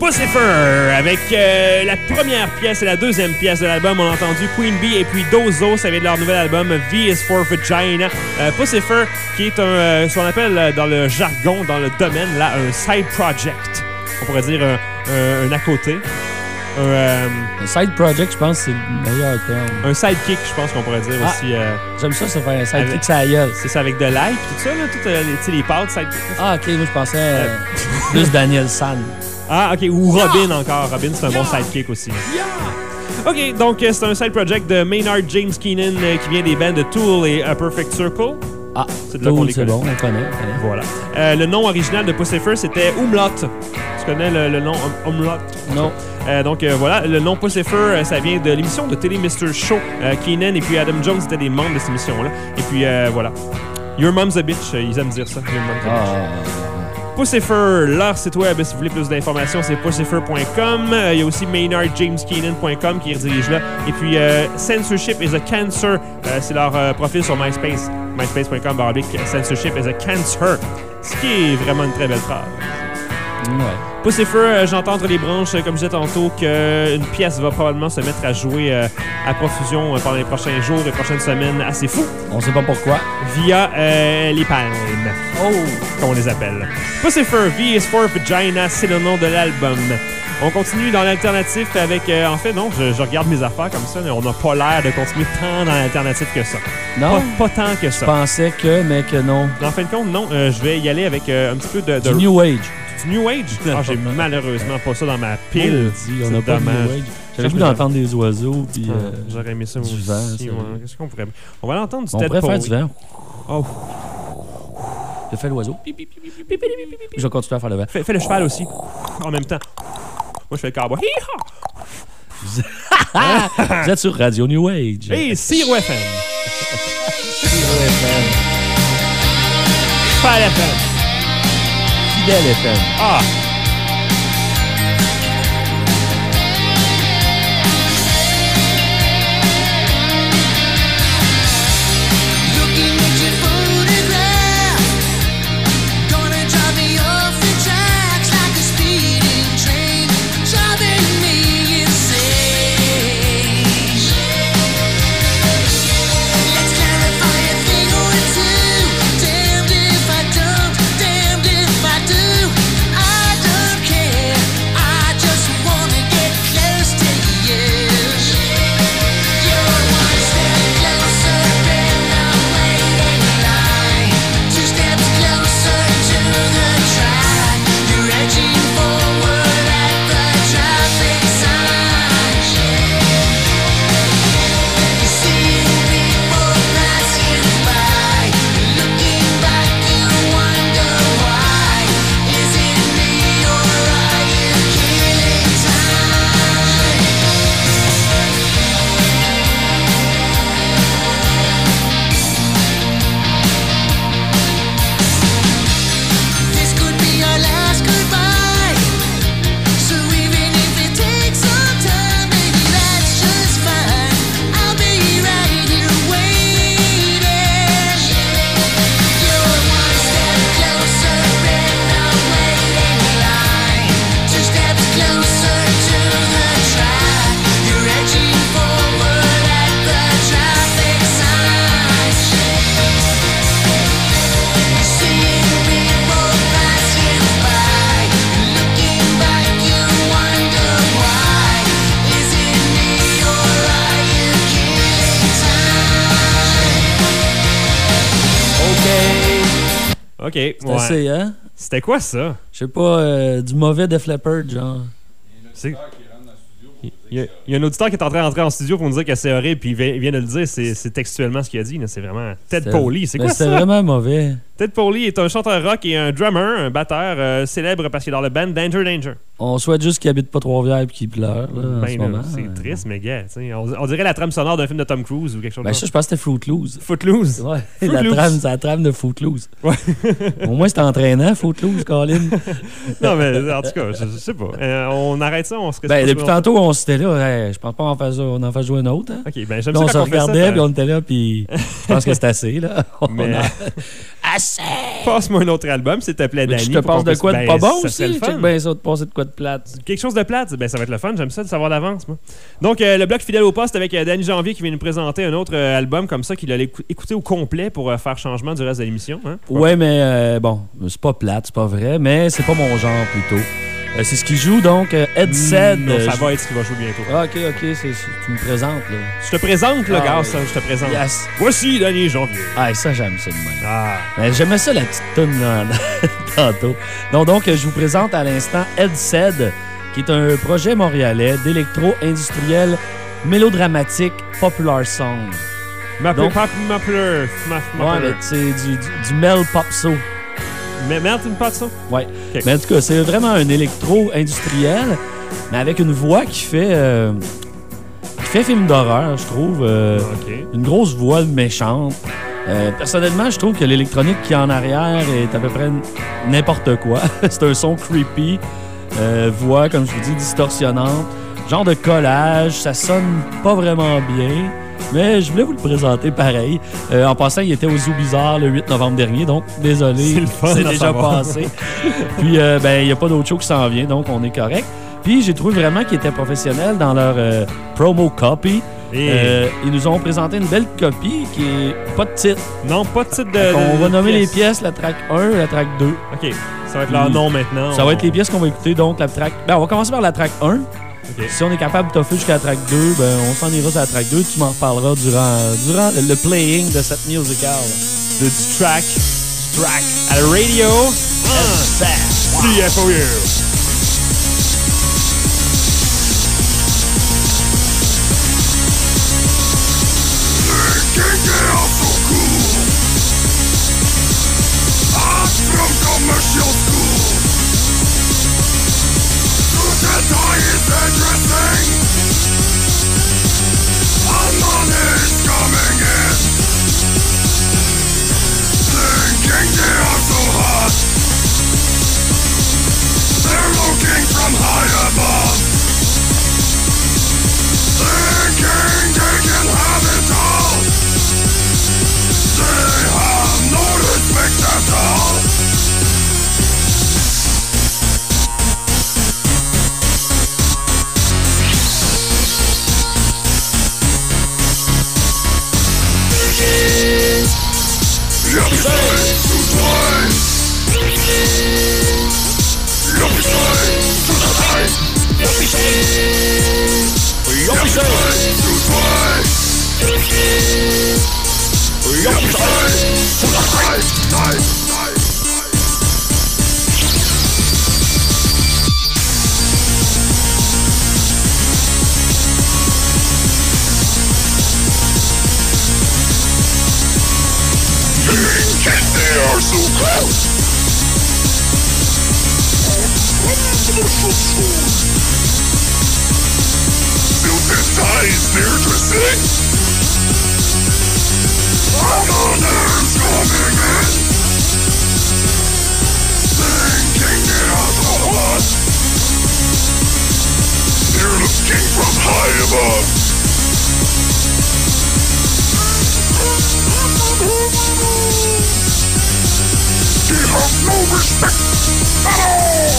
Puscifer, avec euh, la première pièce et la deuxième pièce de l'album, on a entendu Queen Bee et puis Dozo, ça vient de leur nouvel album V is for Vagina. Euh, Puscifer, qui est un, euh, ce qu'on appelle euh, dans le jargon, dans le domaine, là, un side project. On pourrait dire un, un, un à côté. Un, euh, un side project, je pense que c'est le meilleur terme. Un sidekick, je pense qu'on pourrait dire ah, aussi. Euh, j'aime ça, ça fait un sidekick, ça aille. C'est ça, avec de l'ail, tout ça, là, tout, euh, les, les pâtes, sidekick. Ah, ok, moi je pensais euh, plus Daniel San. Ah, ok, ou Robin encore. Robin, c'est un bon sidekick aussi. Ok, donc c'est un side project de Maynard James Keenan euh, qui vient des bands de Tool et A Perfect Circle. Ah, c'est de là qu'on les c'est connaît. bon, on connaît. On connaît. Voilà. Euh, le nom original de Puscifer, c'était Umlaut. Tu connais le, le nom um, Umlaut? Non. Euh, donc euh, voilà, le nom Puscifer, euh, ça vient de l'émission de télé mister Show. Euh, Keenan et puis Adam Jones étaient des membres de cette émission-là. Et puis euh, voilà. Your Mom's a Bitch, euh, ils aiment dire ça. Your Mom's a Bitch. Ah. Puscifer, leur site web, si vous voulez plus d'informations, c'est puscifer point com. Euh, il y a aussi maynard james keenan point com qui redirige là. Et puis euh, Censorship is a Cancer, euh, c'est leur euh, profil sur MySpace. myspace point com barbic Censorship is a Cancer. Ce qui est vraiment une très belle phrase. Ouais. Puscifer, euh, j'entends entre les branches, euh, comme je disais tantôt, qu'une pièce va probablement se mettre à jouer euh, à profusion euh, pendant les prochains jours et prochaines semaines. Assez fou. On sait pas pourquoi. Via euh, les palmes. Oh! Comme on les appelle. Puscifer, V is for Vagina, c'est le nom de l'album. On continue dans l'alternatif avec... Euh, en fait, non, je, je regarde mes affaires comme ça, mais on n'a pas l'air de continuer tant dans l'alternatif que ça. Non? Pas, pas tant que ça. Je pensais que, mais que non. En fin de compte, non. Euh, je vais y aller avec euh, un petit peu de... de... Du New Age. Du New Age? Ah, j'ai malheureusement pas ça dans ma pile. Oh, on n'a pas de New Age. J'avais voulu entendre des oiseaux. Puis, ah, euh, j'aurais aimé ça du aussi. vent. Ouais. Qu'est-ce qu'on pourrait... On va l'entendre du on Ted pourrait faire Poe. du vent. Oh. Je fais l'oiseau. Je vais continuer à faire le vent. Fais, fais le cheval aussi. En même temps. Moi, je fais le cowboy. Vous êtes sur Radio New Age. Et Siro F M. Siro F M. Cheval F M. Fidèle F M. Ah. OK. C'est ouais. assez, hein? C'était quoi ça? Je sais pas, euh, du mauvais Def Leppard, genre. C'est... Il y, a, il y a un auditeur qui est en train d'entrer en studio pour nous dire que c'est horrible, puis il vient, il vient de le dire, c'est, c'est textuellement ce qu'il a dit. Là. C'est vraiment Ted Poley. C'est quoi ça? C'est vraiment mauvais. Ted Poley est un chanteur rock et un drummer, un batteur euh, célèbre parce qu'il est dans le band Danger Danger. On souhaite juste qu'il habite pas Trois-Rivières et qu'il pleure. Là, ben en ce là, moment. c'est triste, mais gars, on, on dirait la trame sonore d'un film de Tom Cruise ou quelque chose ben de ça. Je pense que c'était Footloose. Footloose? Ouais, Footloose. La trame, c'est la trame de Footloose. Ouais. Au moins, c'était entraînant, Footloose, Colin. Non, mais en tout cas, je, je sais pas. Euh, on arrête ça, on se Ben, depuis tantôt, on s'était était là, hey, je pense pas en faire, on en fait jouer un autre. Hein? OK, ben j'aime Là, ça on se quand on fait ça, regardait, ben- puis on était là, puis je pense que c'est assez, là. On Mais- a- Assez! Passe-moi un autre album, s'il te plaît, Mais Danny. tu te pour qu'on passes de puisse- quoi de ben, pas bon ça serait aussi? le fun. Check bien ça, de passer de quoi de plate. Quelque chose de plate, ben ça va être le fun. J'aime ça de savoir d'avance, moi. Donc, euh, le bloc fidèle au poste avec euh, Danny Janvier qui vient nous présenter un autre euh, album comme ça qu'il allait écou- écouter au complet pour euh, faire changement du reste de l'émission. Hein? Ouais, mais euh, bon, c'est pas plate, c'est pas vrai, mais c'est pas mon genre plutôt. Euh, c'est ce qui joue donc euh, Ed Said. Non, ça euh, va être ce qui va jouer bientôt. Ah, ok, ok, c'est, c'est- tu me présentes, là. Je te présente, le Ah, gars, oui. ça, je te présente. Yes. Voici Danny Janvier. Ah, ça, j'aime ça de même. Ah. Mais j'aimais ça, la petite toune là, tantôt. Donc, donc, je vous présente à l'instant Ed Said, qui est un projet montréalais d'électro-industriel mélodramatique popular song. Ma Donc- pop, ma pleur, ma, ma Ouais, pleur. mais c'est du, du, du mel popso. Mais merde, tu me parles de ça? Ouais. Ok. Mais en tout cas, c'est vraiment un électro-industriel, mais avec une voix qui fait, euh, qui fait film d'horreur, je trouve. euh, Ok. Une grosse voix méchante. Euh, personnellement, je trouve que l'électronique qui est en arrière est à peu près n- n'importe quoi. C'est un son creepy, euh, voix, comme je vous dis, distorsionnante, genre de collage. Ça sonne pas vraiment bien, mais je voulais vous le présenter pareil. Euh, en passant, il était au Zoo Bizarre le huit novembre dernier, donc désolé, C'est le fun c'est à déjà savoir. passé. Puis, euh, ben, il n'y a pas d'autre show qui s'en vient, donc on est correct. Puis, j'ai trouvé vraiment qu'ils étaient professionnels dans leur euh, promo copy. Et- Euh, ils nous ont présenté une belle copie qui est pas de titre. Non, pas de titre de. Fait qu'on de- va de nommer les pièces. pièces, la track un et la track deux. OK. Ça va être leur Puis, nom maintenant. Ça On- va être les pièces qu'on va écouter, donc la track... Ben, on va commencer par la track un. OK. Si on est capable de toffer jusqu'à la track deux, ben, on s'en ira sur la track deux. Tu m'en reparleras durant, durant le, le playing de cette musicale. De du track. Du track. À la radio. Ah. C F O U. Commercial school. Truth and tie is interesting. All money's coming in. Thinking they are so hot. They're looking from high above. Thinking they can have it all. They have no respect at all. They are so close. Suit and ties, they're dressing. Others coming in. Thinking they are so hot. They're looking from high above. They have no respect at all.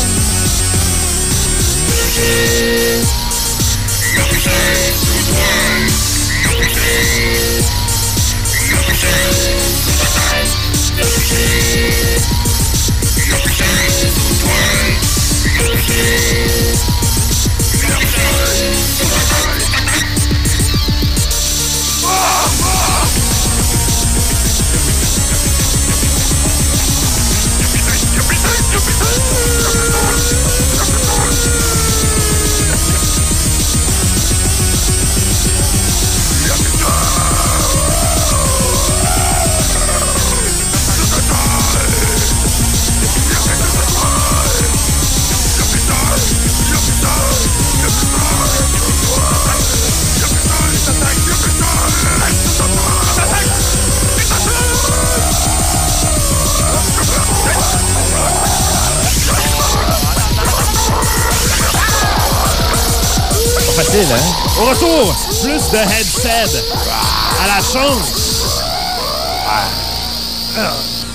facile, hein? Au retour, plus de Headset. À la chance. Ah.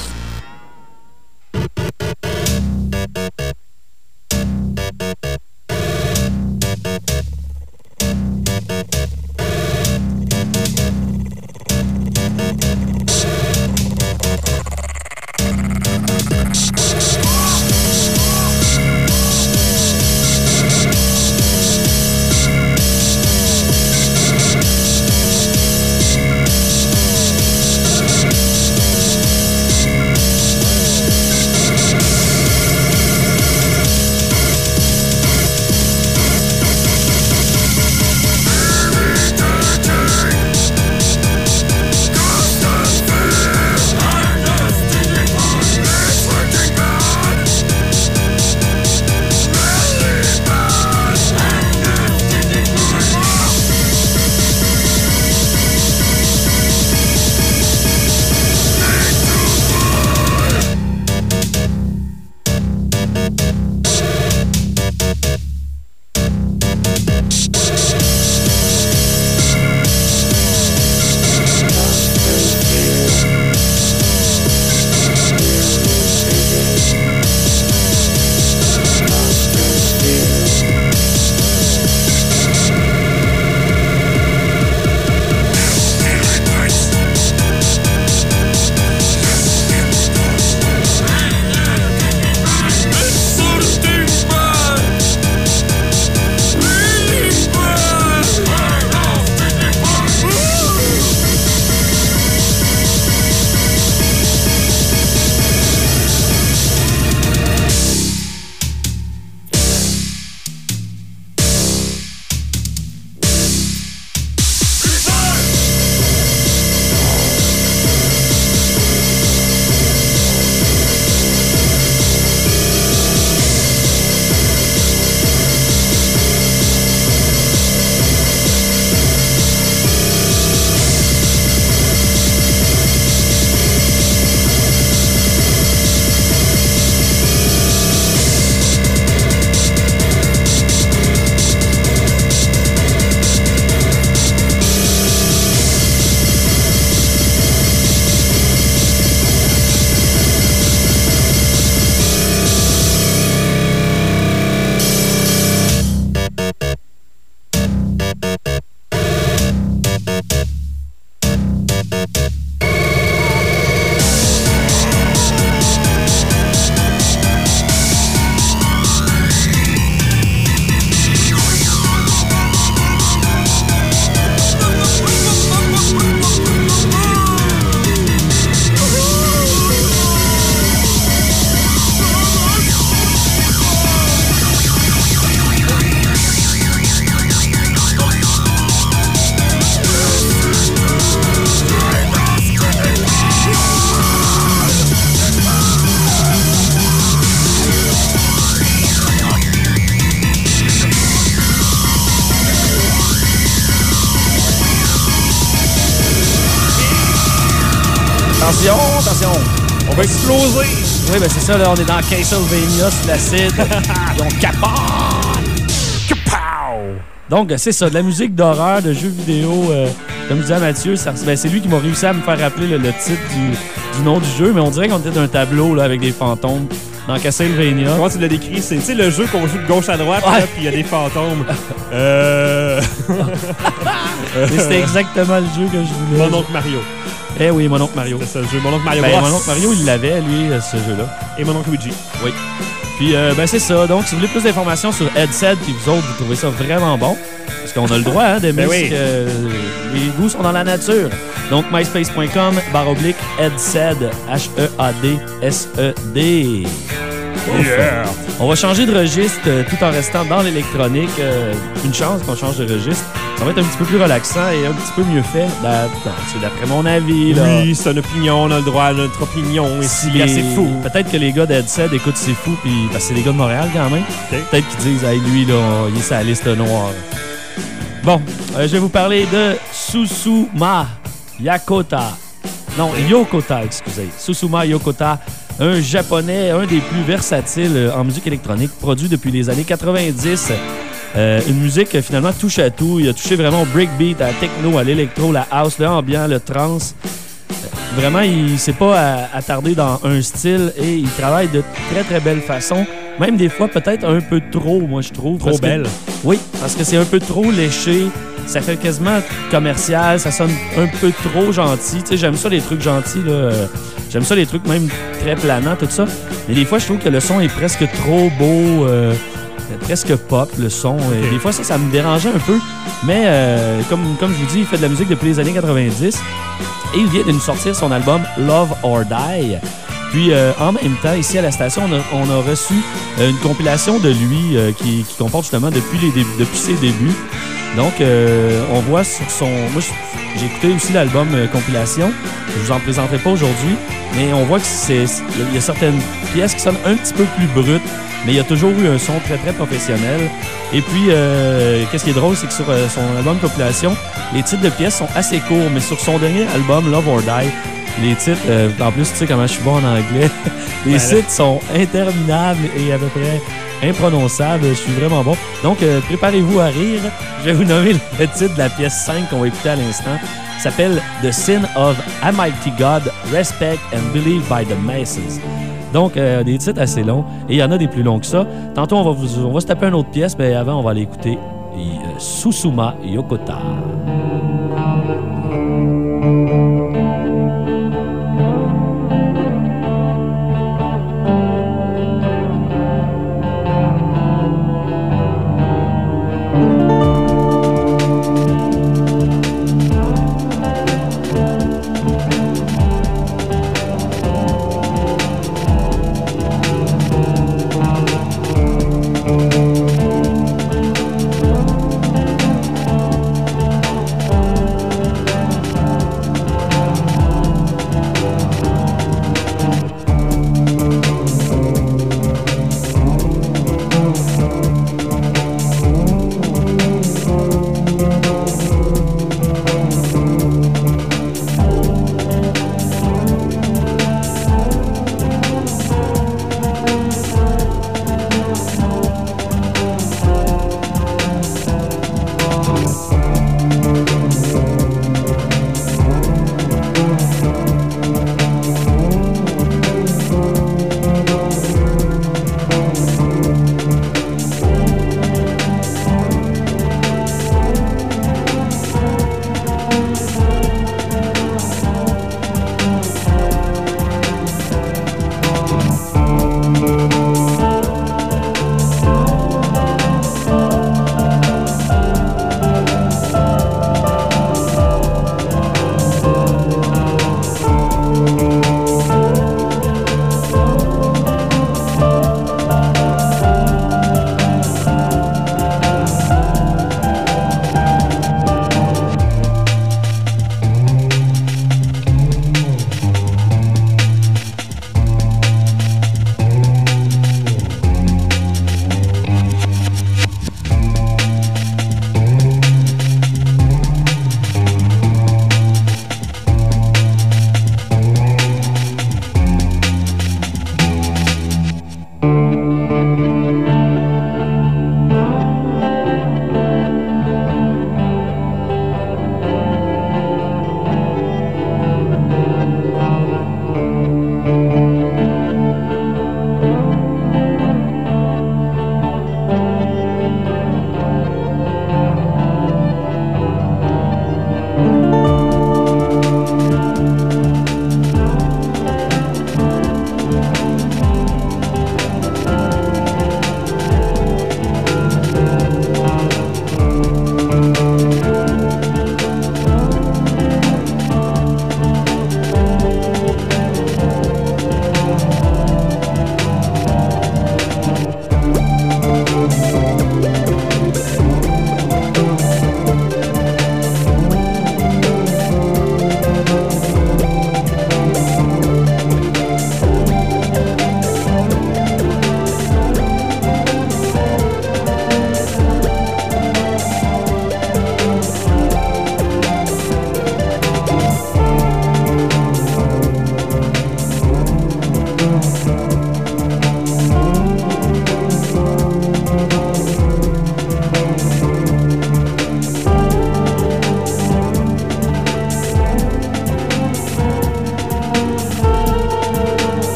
Attention, attention. On va exploser. Oui, ben c'est ça, là, on est dans Castlevania sur l'acide. Et on capote. Kapow! Donc, c'est ça, de la musique d'horreur, de jeux vidéo. Euh, comme je disais à Mathieu, ça, ben, c'est lui qui m'a réussi à me faire rappeler le, le titre du, du nom du jeu, mais on dirait qu'on était d'un tableau là, avec des fantômes dans Castlevania. Comment tu l'as décrit? C'est, tu sais, le jeu qu'on joue de gauche à droite, ouais. Puis il y a des fantômes. euh... Mais c'était exactement le jeu que je voulais. Mon oncle Mario. Eh oui, mon oncle Mario. C'est ça le jeu. Mon oncle Mario ben, Bros. Mon oncle Mario, il l'avait, lui, ce jeu-là. Et mon oncle Luigi. Oui. Puis, euh, ben c'est ça. Donc, si vous voulez plus d'informations sur Headset, puis vous autres, vous trouvez ça vraiment bon, parce qu'on a le droit hein, d'aimer ben oui. ce que les goûts sont dans la nature. Donc, myspace point com, barre oblique, Headset, H E A D S E D. Yeah. On va changer de registre euh, tout en restant dans l'électronique. Euh, une chance qu'on change de registre. Ça va être un petit peu plus relaxant et un petit peu mieux fait. Ben, c'est d'après mon avis. Là. Oui, c'est une opinion. On a le droit à notre opinion. Ici, les... c'est fou. Peut-être que les gars d'Headset écoutent C'est Fou, puis parce que c'est des gars de Montréal quand même. Okay. Peut-être qu'ils disent, hey, lui, là, il est sur la liste noire. Bon, euh, je vais vous parler de Susuma Yakota. Non, Yokota, excusez. Susuma Yokota. Un japonais, un des plus versatiles en musique électronique, produit depuis les années quatre-vingt-dix. Euh, une musique euh, finalement touche à tout. Il a touché vraiment au breakbeat, à la techno, à l'électro, la house, le ambient, le trance. Vraiment, il ne s'est pas attardé dans un style et il travaille de très, très belle façon. Même des fois, peut-être un peu trop, moi, je trouve. Trop belle? Que, oui, parce que c'est un peu trop léché. Ça fait quasiment commercial. Ça sonne un peu trop gentil. Tu sais, j'aime ça, les trucs gentils, là. J'aime ça, les trucs même très planants, tout ça. Mais des fois, je trouve que le son est presque trop beau, euh, presque pop, le son. Et des fois, ça, ça me dérangeait un peu. Mais euh, comme, comme je vous dis, il fait de la musique depuis les années quatre-vingt-dix. Et il vient de nous sortir son album Love or Die. Puis, euh, en même temps, ici à la station, on a, on a reçu euh, une compilation de lui euh, qui, qui comporte justement depuis, les débuts, depuis ses débuts. Donc, euh, on voit sur son... Moi, j'ai écouté aussi l'album euh, compilation. Je vous en présenterai pas aujourd'hui, mais on voit que c'est il y a certaines pièces qui sonnent un petit peu plus brutes, mais il y a toujours eu un son très, très professionnel. Et puis, euh, qu'est-ce qui est drôle, c'est que sur euh, son album compilation, les titres de pièces sont assez courts, mais sur son dernier album, Love or Die, les titres, euh, en plus, tu sais comment je suis bon en anglais, les ben titres sont interminables et à peu près imprononçables. Je suis vraiment bon. Donc, euh, préparez-vous à rire. Je vais vous nommer le titre de la pièce cinq qu'on va écouter à l'instant. Ça s'appelle The Sin of Almighty God, Respect and Believe by the Masses. Donc, euh, des titres assez longs. Et il y en a des plus longs que ça. Tantôt, on va, vous, on va se taper une autre pièce, mais avant, on va aller écouter euh, Susuma Yokota.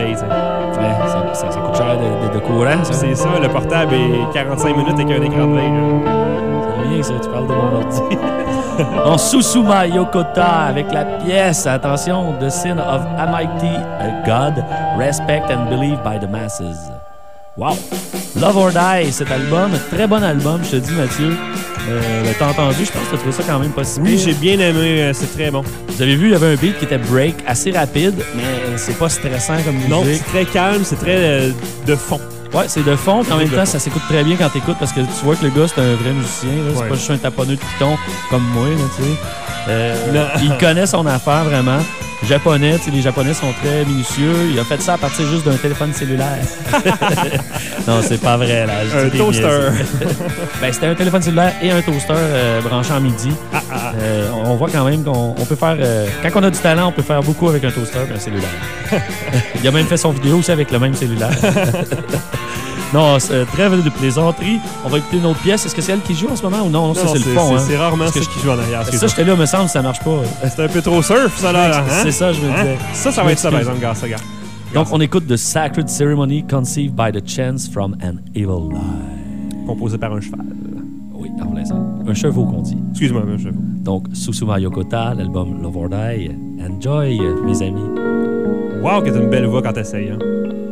pareil, tu sais. Ouais, ça, ça, ça coûte cher de, de, de courant, ça. C'est ça, le portable est quarante-cinq minutes avec un écran de veille. C'est bien que ça, tu parles de mon ordi. On Susuma Yokota avec la pièce, attention, The Sin of Almighty God, Respect and Believe by the Masses. Wow! Love or Die, cet album, très bon album, je te dis, Mathieu. Euh, t'as entendu, je pense que t'as trouvé ça quand même pas si Oui, pire. j'ai bien aimé, euh, c'est très bon. Vous avez vu, il y avait un beat qui était break, assez rapide, mais c'est pas stressant comme musique. Non, c'est très calme, c'est très euh, de fond. Ouais, c'est de fond, puis en même de temps, fond. ça s'écoute très bien quand t'écoutes parce que tu vois que le gars, c'est un vrai musicien. Là. C'est Ouais. pas juste un taponneux de piton comme moi, là, tu sais. Euh, Non. il connaît son affaire vraiment. Japonais, tu sais, les Japonais sont très minutieux. Il a fait ça à partir juste d'un téléphone cellulaire. Non, c'est pas vrai, là. Je Un dis des toaster. niaiseries. Ben, c'était un téléphone cellulaire et un toaster euh, branché en midi. Ah, ah, ah. Euh, on voit quand même qu'on on peut faire... euh, quand on a du talent, on peut faire beaucoup avec un toaster et un cellulaire. Il a même fait son vidéo aussi avec le même cellulaire. Non, c'est, euh, trêve de plaisanterie. On va écouter une autre pièce. Est-ce que c'est elle qui joue en ce moment ou non? Non, ça, Non, c'est, le fond. C'est, hein. c'est rarement Parce que ça qui joue en arrière. Ça, j'étais là, me semble, ça marche pas. C'est un peu trop surf, ça, là. Hein? C'est ça, je me Hein? disais. Ça, ça Je va être ça, par m'excuse. exemple, gars, ça, gars. Donc, on écoute The Sacred Ceremony Conceived by the Chance from an Evil Lie. Composé par un cheval. Oui, en plein ça. Un chevaux qu'on dit. Excuse-moi, un chevaux. Donc, Susuma Yokota, l'album Love or Die. Enjoy, mes amis. Wow, que t'as une belle voix quand t'essayes. Hein?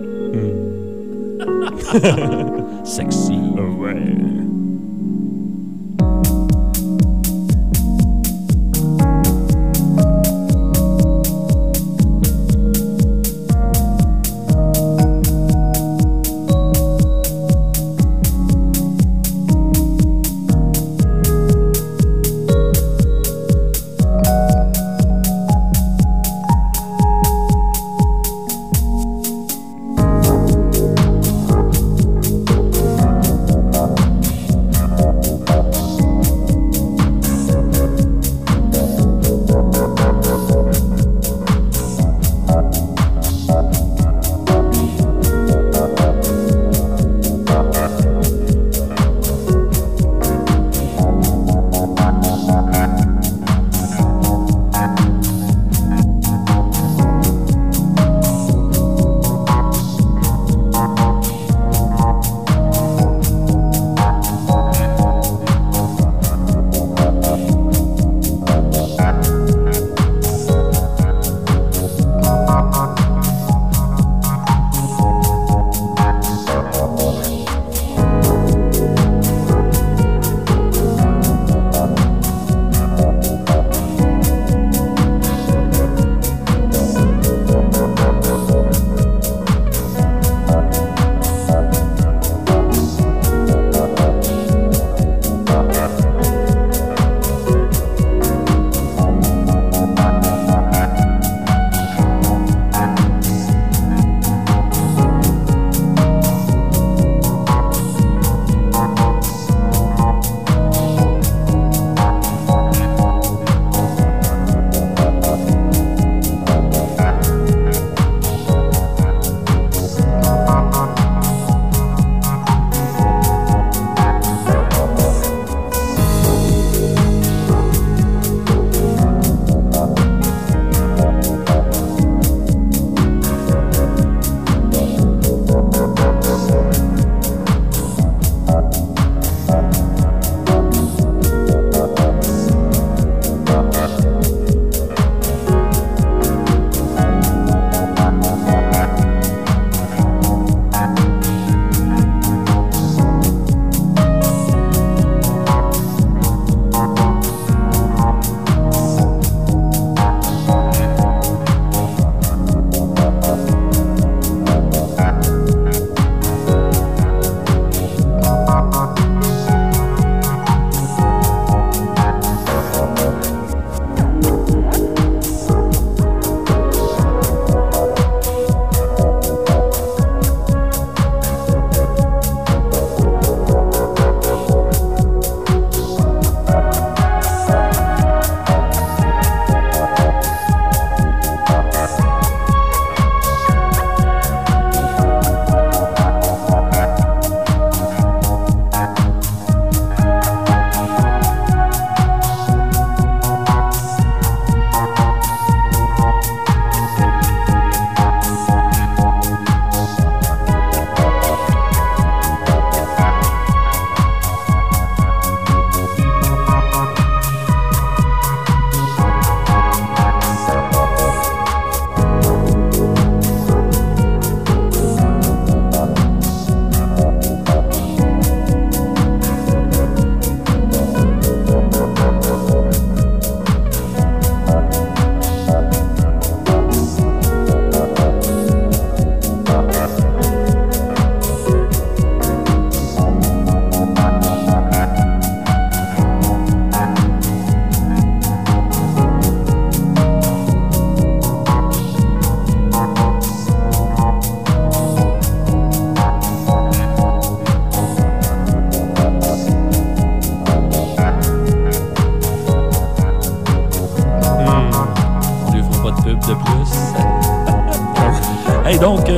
Sexy. Ouais.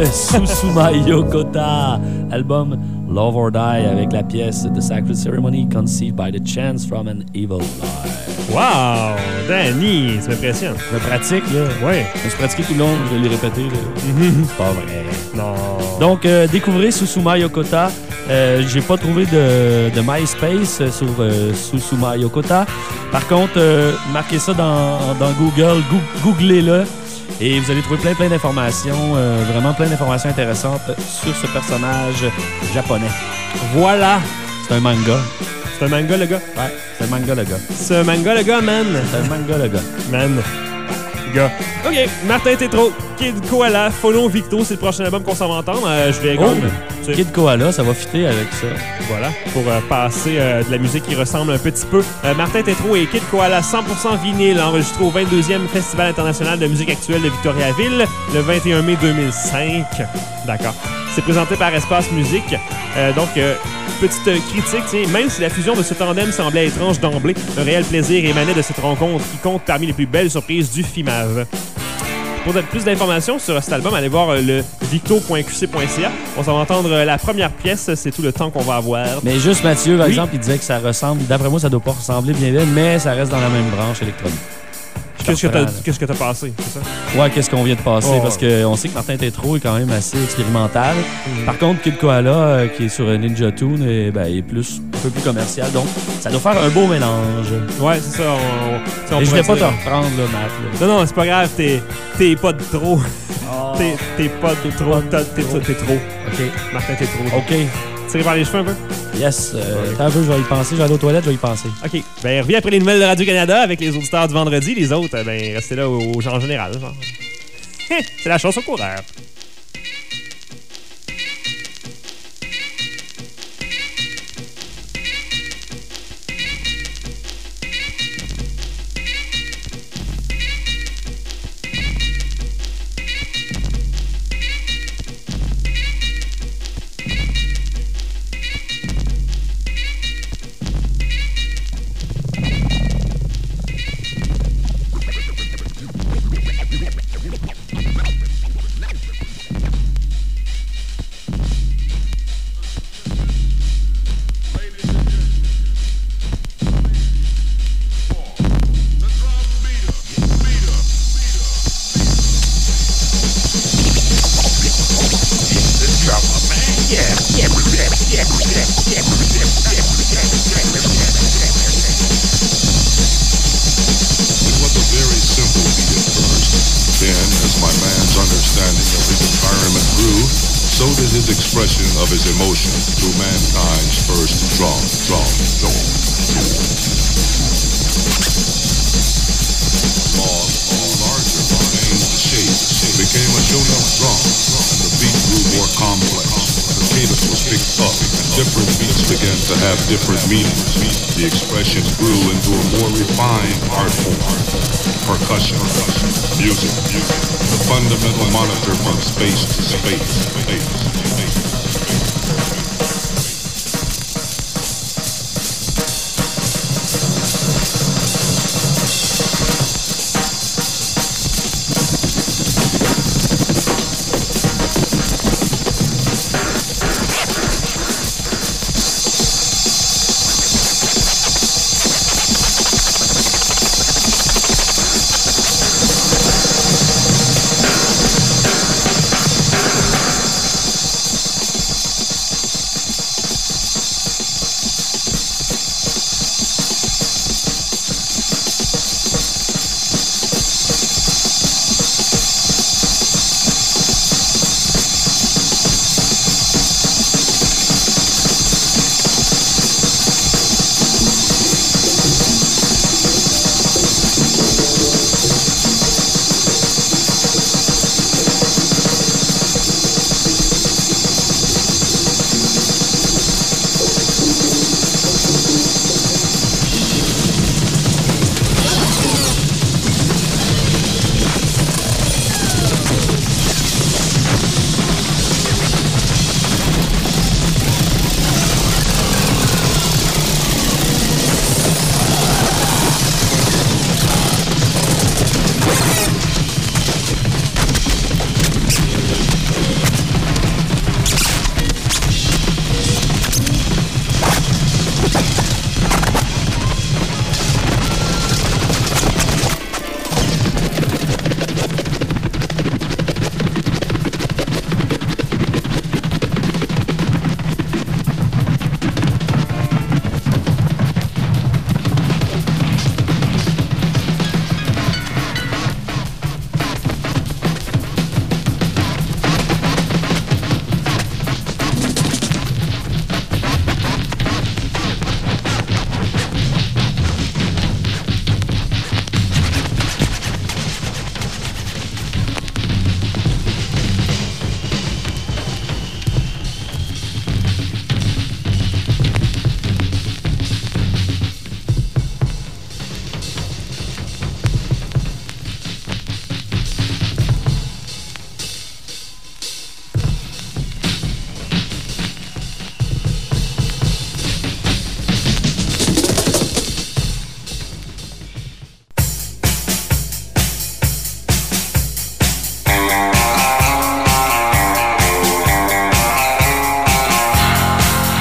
Susuma Yokota, album Love or Die avec la pièce The Sacred Ceremony Conceived by the Chance from an Evil Life. Wow! Danny, ça m'impressionne. Je pratique, là. Ouais. Je me suis pratiqué tout le long, je l'ai répété, là. C'est pas vrai. Non. Donc, euh, découvrez Susuma Yokota. Euh, j'ai pas trouvé de, de MySpace sur euh, Susuma Yokota. Par contre, euh, marquez ça dans, dans Google, Go- googlez-le. Et vous allez trouver plein, plein d'informations, euh, vraiment plein d'informations intéressantes sur ce personnage japonais. Voilà! C'est un manga. C'est un manga, le gars? Ouais, c'est un manga, le gars. C'est un manga, le gars, man! C'est un manga, le gars. Man. Gars. OK, Martin Tétrault, Kid Koala, Follow Victo, c'est le prochain album qu'on s'en va entendre. Euh, je vais... Oh, comme, tu sais, Kid Koala, ça va fitter avec ça. Voilà, pour euh, passer euh, de la musique qui ressemble un petit peu. Euh, Martin Tétrault et Kid Koala, cent pour cent vinyle, enregistré au vingt-deuxième Festival international de musique actuelle de Victoriaville, le vingt et un mai deux mille cinq. D'accord. C'est présenté par Espace Musique. Euh, donc, euh, petite euh, critique, tiens, même si la fusion de ce tandem semblait étrange d'emblée, un réel plaisir émanait de cette rencontre qui compte parmi les plus belles surprises du FIMAV. Pour plus d'informations sur cet album, allez voir euh, le victo point q c point c a. On s'en va entendre euh, la première pièce, c'est tout le temps qu'on va avoir. Mais juste Mathieu, par Oui. exemple, il disait que ça ressemble, d'après moi, ça doit pas ressembler bien bien, mais ça reste dans la même branche électronique. Qu'est-ce que t'as, Là. qu'est-ce que t'as passé, c'est ça? Ouais, qu'est-ce qu'on vient de passer? Oh. Parce qu'on sait que Martin Tétrault est quand même assez expérimental. Mm. Par contre, Kid Koala, euh, qui est sur Ninja Tune, est, ben, il est plus, un peu plus commercial. Donc, ça doit faire un beau mélange. Ouais, c'est ça. On, tu sais, on Et je pourrait vais pas te dire- reprendre, là, Matt. là. Non, non, c'est pas grave, t'es, t'es pas de trop. Oh. T'es, t'es pas de trop. T'es, t'es, t'es trop. OK. Martin, t'es trop. OK. Tiré par les cheveux un peu? Yes. Euh, attends un peu, je vais y penser. Je vais aller aux toilettes, je vais y penser. OK. Ben, reviens après les nouvelles de Radio-Canada avec les auditeurs du vendredi. Les autres, ben, restez là aux gens en général. Genre. C'est la chance au coureur. It was a very simple beat at first. Then, as my man's understanding of his environment grew, so did his expression of his emotion through mankind's first drum, drum, drum. Long, all larger, changed the shape, became a shown-up drum, and the beat grew more complex. The cadence was picked up, and different beats began to have different meanings. The expression grew into a more refined art form. Percussion, music, the fundamental monitor from space to space. space, space.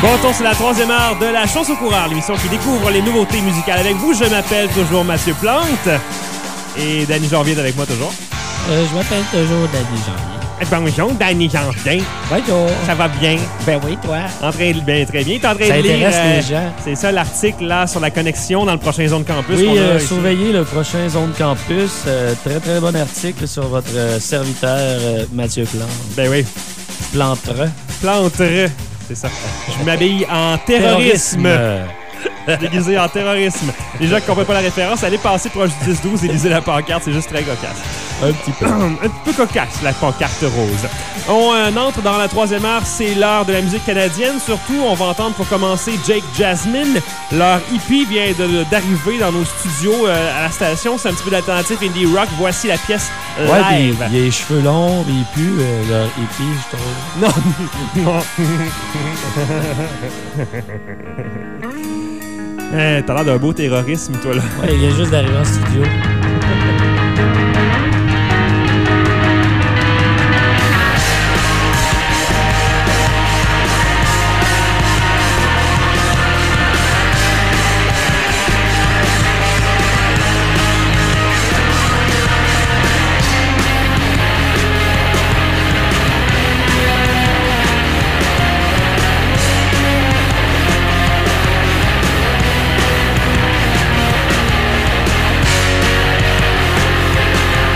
Bon retour, c'est la troisième heure de la Chance au coureur, l'émission qui découvre les nouveautés musicales avec vous. Je m'appelle toujours Mathieu Plante. Et Danny Janvier est avec moi toujours. Euh, je m'appelle toujours Danny Janvier. Bonjour, Danny Janvier. Bonjour. Ça va bien? Ben oui, toi? En train de, bien, très bien. T'es en train ça de lire... intéresse euh, les gens. C'est ça, l'article là sur la connexion dans le prochain Zone Campus. Oui, qu'on a euh, ici. surveillez le prochain Zone Campus. Euh, très, très bon article sur votre euh, serviteur euh, Mathieu Plante. Ben oui. Plantereux. Plantereux. C'est ça. Je m'habille en terrorisme. terrorisme. Déguisé en terrorisme. Les gens qui ne comprennent pas la référence, allez passer proche du dix douze et lisez la pancarte. C'est juste très cocasse. Un petit peu. Un petit peu cocasse, la pancarte rose. On euh, entre dans la troisième heure. C'est l'heure de la musique canadienne. Surtout, on va entendre pour commencer Jake Jasmine. Leur hippie vient de- d'arriver dans nos studios euh, à la station. C'est un petit peu d'alternative indie rock. Voici la pièce Ouais, live. puis il a les cheveux longs, puis il pue, euh, leur hippie, je trouve. Non. Non. Eh, t'as l'air d'un beau terrorisme, toi, là. Ouais, il vient juste d'arriver en studio. Thank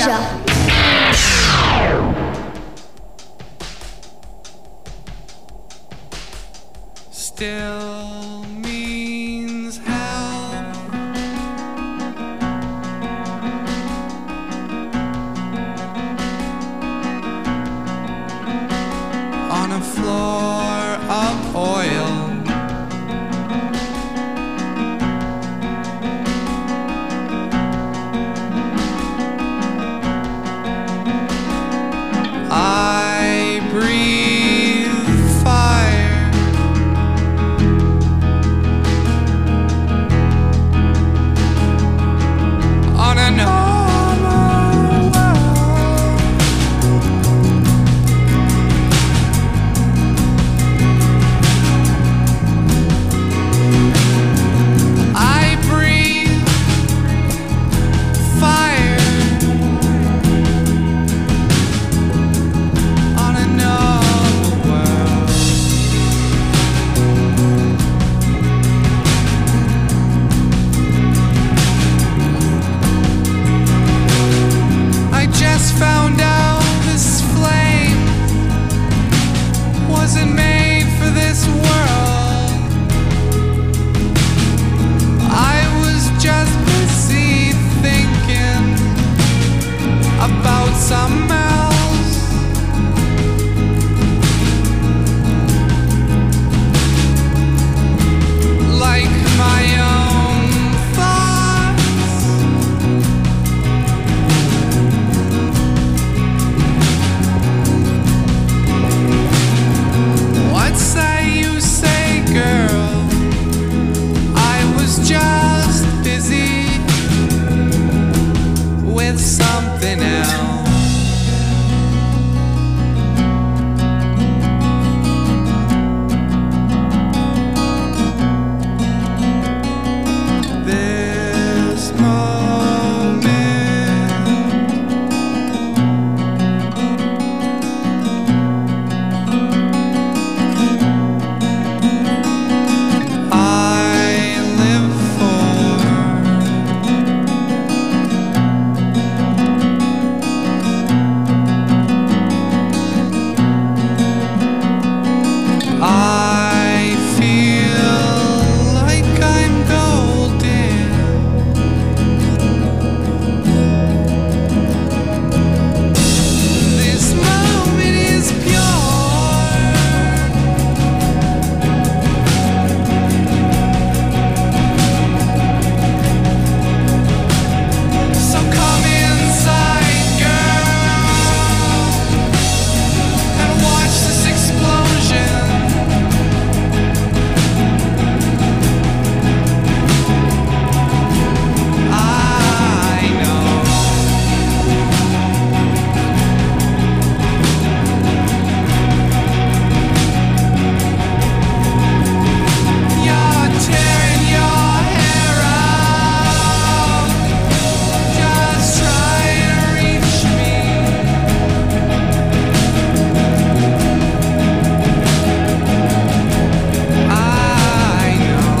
Georgia. Still means hell. On a floor of oil. I breathe fire. On a normal world. I breathe fire. On a normal world. I just found out this flame wasn't made for this world. I was just busy thinking about something else. Like my own thoughts. What's that you say, girl? I was just busy with something else. This moment I live for. I feel like I'm golden. This moment is pure. So come inside, girl, and watch this explosion. I know. You're tearing your hair out. Just try to reach me. I know.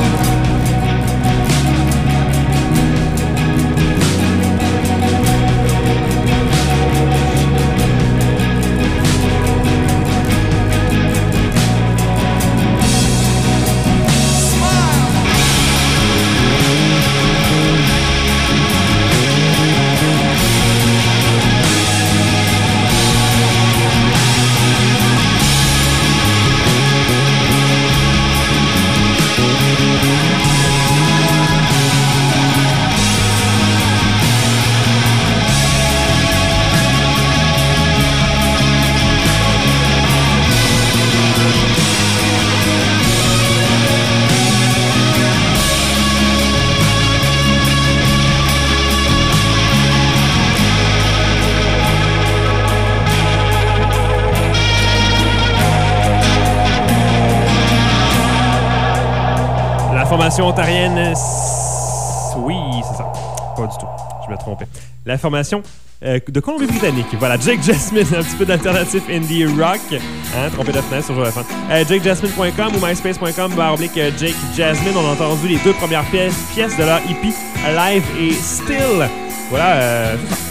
La formation ontarienne... s- Oui, c'est ça. Pas du tout. Je me trompais. La formation euh, de Colombie-Britannique. Voilà, Jake Jasmine, un petit peu d'alternatif indie rock. Hein, trompé de fenêtre sur Jour de Fun. Euh, jake jasmine point com ou myspace point com barre oblique Jake Jasmine. On a entendu les deux premières pièces, pièces de leur E P, Alive et Still. Voilà, euh, c'est ça.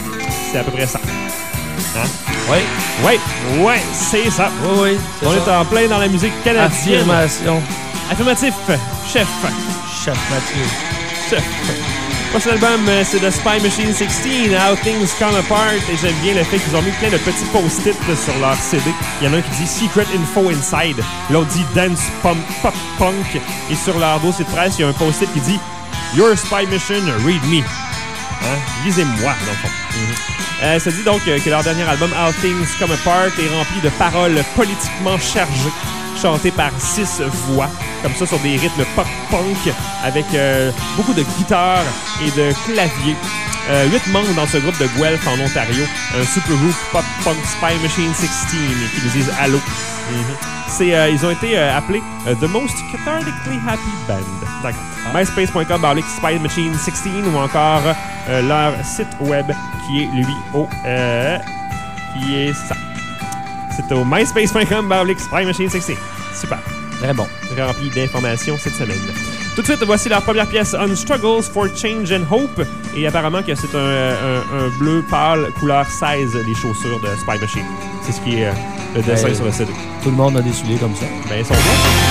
C'est à peu près ça. Hein? Oui. Oui, oui, c'est ça. Oui, oui. On ça. est en plein dans la musique canadienne. Affirmation. Affirmatif. Chef. Chef Mathieu. Chef. Prochain album, euh, c'est The Spy Machine seize, How Things Come Apart. Et j'aime bien le fait qu'ils ont mis plein de petits post-it sur leur C D. Il y en a un qui dit Secret Info Inside. L'autre dit Dance Pump Pop Punk. Et sur leur dossier de presse, il y a un post-it qui dit Your Spy Mission, Read Me. Hein? Lisez-moi, dans le fond. Mm-hmm. euh, ça dit donc euh, que leur dernier album, How Things Come Apart, est rempli de paroles politiquement chargées, chantées par six voix, comme ça, sur des rythmes pop-punk, avec euh, beaucoup de guitare et de clavier. Euh, huit membres dans ce groupe de Guelph, en Ontario, un super groupe pop-punk Spy Machine seize, qui nous disent « Allô ». Mm-hmm. C'est, euh, ils ont été euh, appelés euh, The Most Cathartically Happy Band. D'accord. Ah. myspace point com barre Spy Machine seize ou encore euh, leur site web qui est, lui, au... Euh, qui est ça. C'est au myspace point com barre Spy Machine seize. Super. Très bon. Rempli d'informations cette semaine. Tout de suite, voici leur première pièce, On Struggles for Change and Hope. Et apparemment que c'est un, un, un bleu pâle couleur seize, les chaussures de Spy Machine. C'est ce qui est euh, le dessin ben, sur le C D. Tout le monde a des souliers comme ça. Ben, ils sont bons.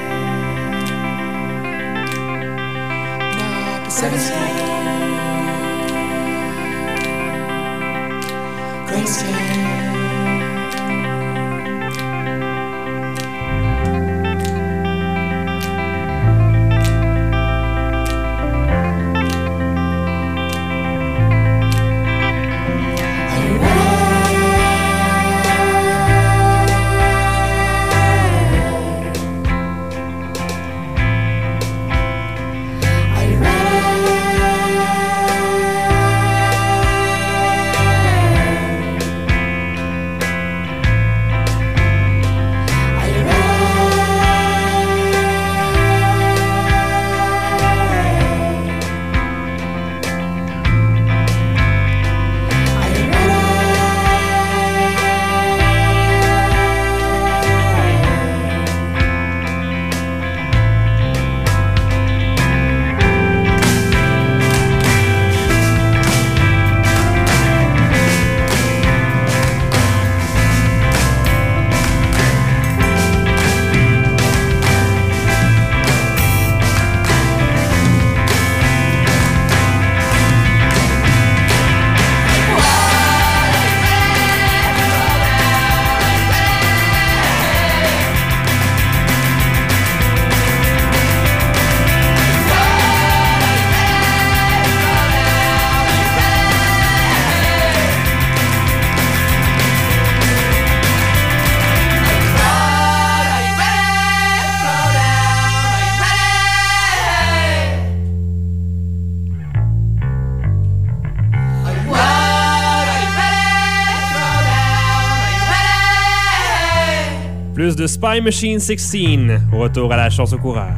Seven Plus de Spy Machine seize, au retour à la chance au coureur.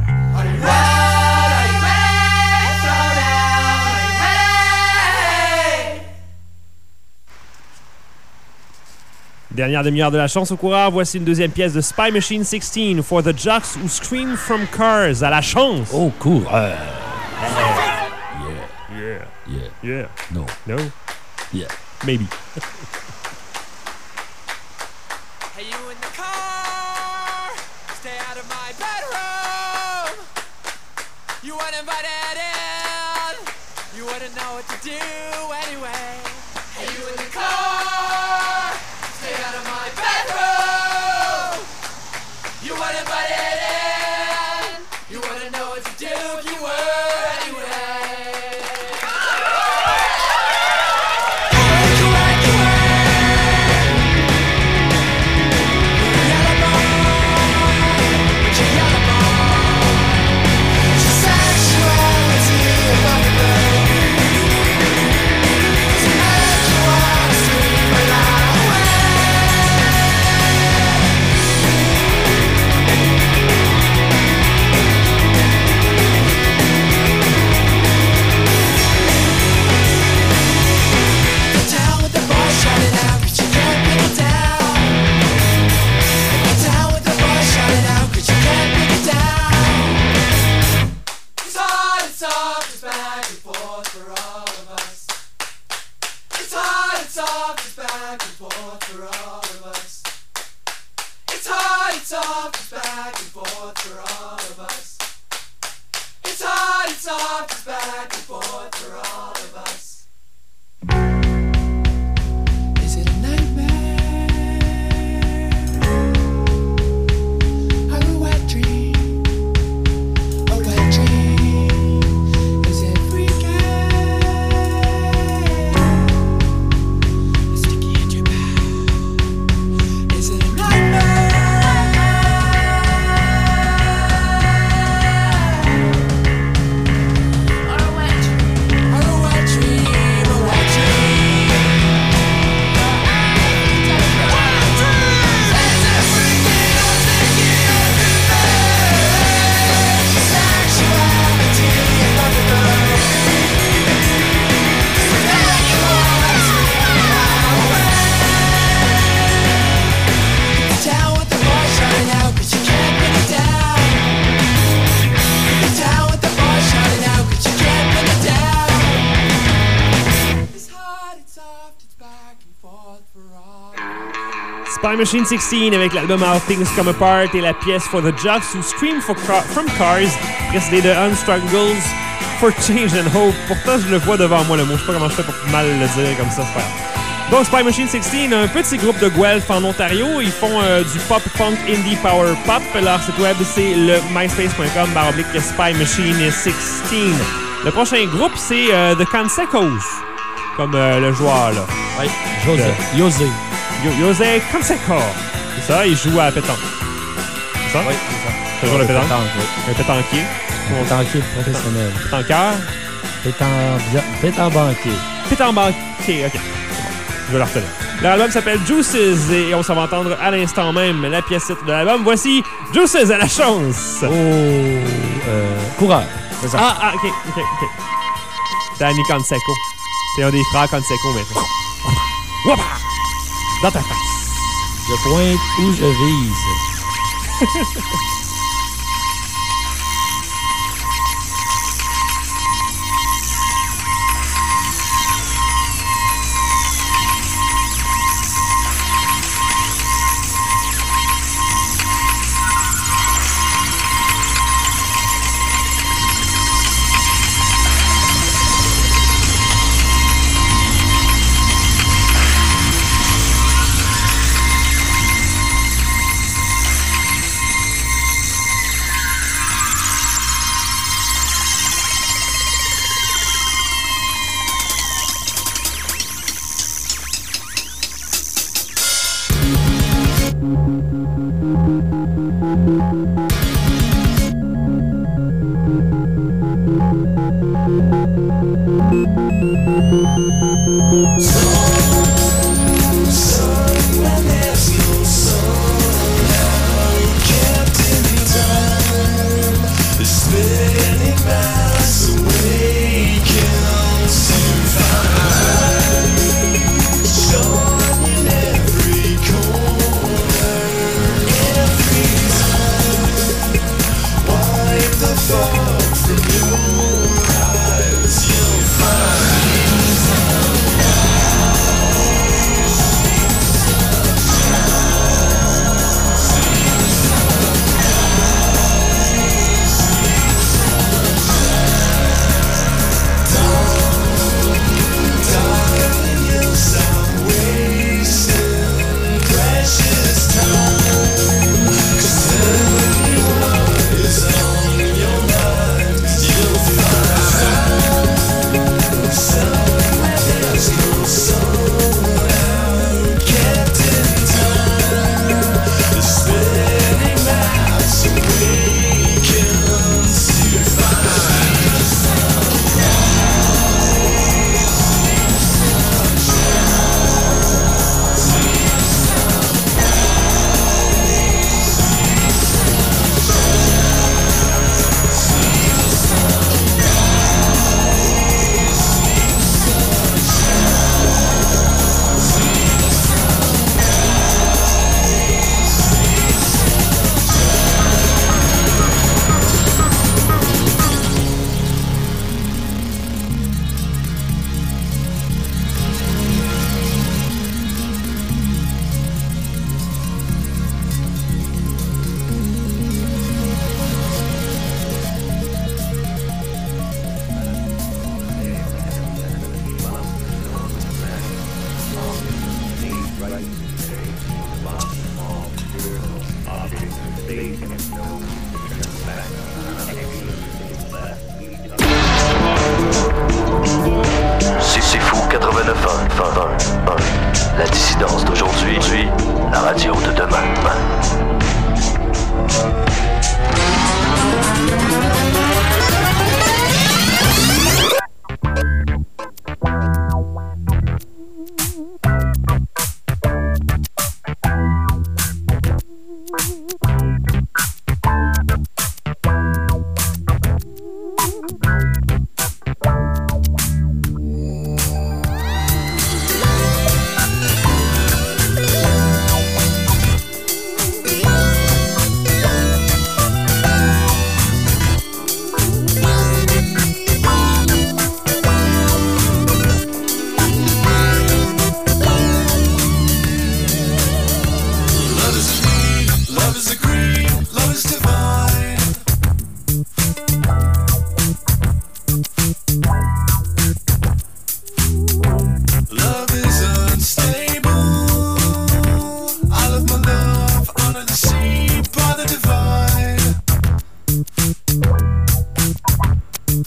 Dernière demi-heure de la chance au coureur, voici une deuxième pièce de Spy Machine seize, For the Jocks Who Scream from Cars, à la chance. Au coureur. Yeah. Yeah. Yeah. Yeah. No. No? Yeah. Maybe. Hey, you in the car? Stay out of my bedroom. You weren't invited in. You wouldn't know what to do anyway. Hey, you in the car? Stay out of my bedroom. You weren't invited in. You wouldn't know what to do if you were anyway. Spy Machine seize avec l'album How Things Come Apart et la pièce For the Jocks Who Scream for car- from Cars, précédée de Unstruggles for Change and Hope. Pourtant, je le vois devant moi le mot. Je sais pas comment je fais pour mal le dire comme ça. Frère. Donc, Spy Machine seize, un petit groupe de Guelph en Ontario. Ils font euh, du pop, punk, indie, power pop. Leur site web, c'est le myspace point com baroblique Spy Machine seize. Le prochain groupe, c'est euh, The Consecos, comme euh, le joueur, là. Oui, José. De... José. Yo- José Canseco. C'est ça, il joue à la pétanque. C'est ça? Oui, c'est ça. C'est toujours le pétanque? Pétanque, oui. Un pétanquier. Un pétanquier professionnel. Pétanqueur? Pétan... Pétanbanquier. Pétanbanquier, OK. Je vais la retenir. Leur album s'appelle Juices et on s'en va entendre à l'instant même la pièce titre de l'album. Voici Juices à la chance. Oh, euh, coureur, c'est ça. Ah, ah, OK, OK, OK. Danny Canseco. C'est un des frères Canseco maintenant. Wouah! Dans ta face. Je pointe où je vise. La dissidence d'aujourd'hui, la radio de demain.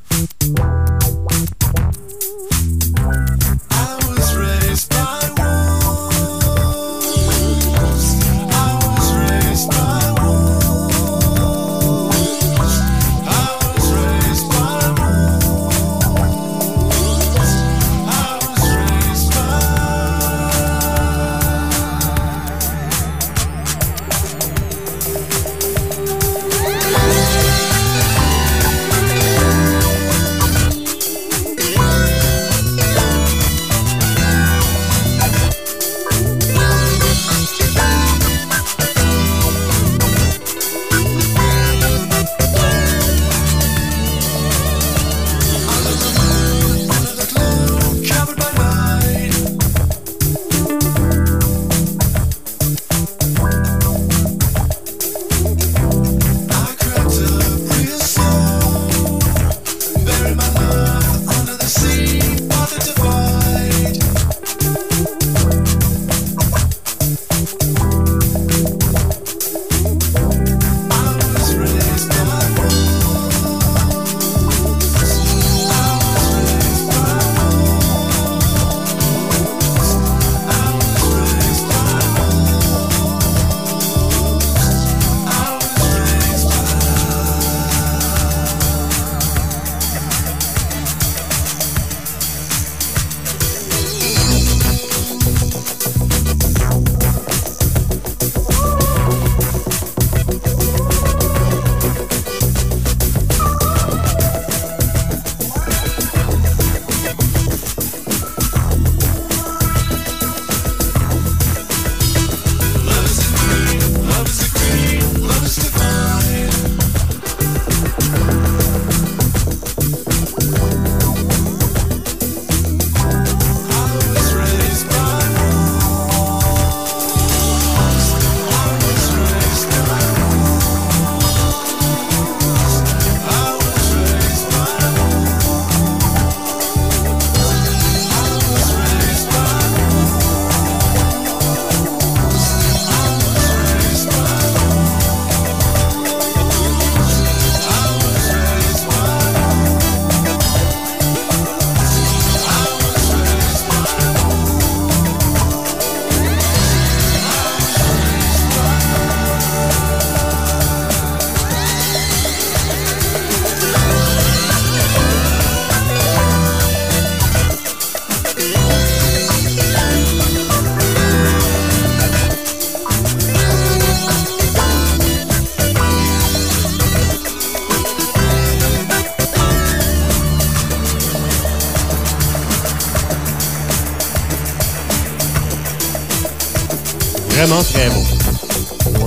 Vraiment très beau.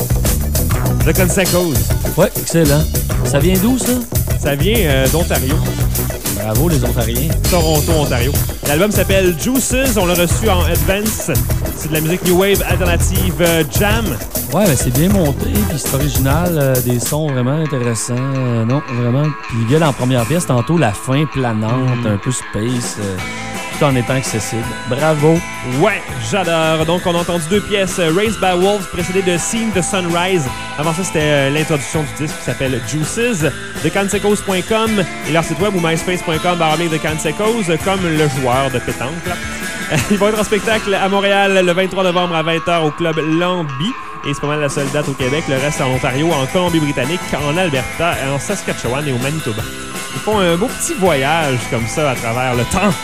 Ouais. The Consequos. Ouais, excellent. Ça vient d'où, ça? Ça vient euh, d'Ontario. Bravo, les Ontariens. Toronto, Ontario. L'album s'appelle Juices. On l'a reçu en advance. C'est de la musique New Wave alternative euh, jam. Ouais, ben c'est bien monté, puis c'est original, euh, des sons vraiment intéressants. Euh, non, vraiment. Puis il y a dans la première pièce, tantôt, la fin planante, mm. un peu space, euh, tout en étant accessible. Bravo. Ouais, j'adore. Donc, on a entendu deux pièces, euh, Raised by Wolves, précédées de Seen the Sunrise. Avant ça, c'était euh, l'introduction du disque qui s'appelle Juices, the consequos point com et leur site web ou myspace point com barre The Consequos, comme le joueur de pétanque. Là. Ils vont être en spectacle à Montréal le vingt-trois novembre à vingt heures au club Lambie. Et c'est pas mal la seule date au Québec. Le reste en Ontario, en Colombie-Britannique, en Alberta, en Saskatchewan et au Manitoba. Ils font un beau petit voyage comme ça à travers le temps.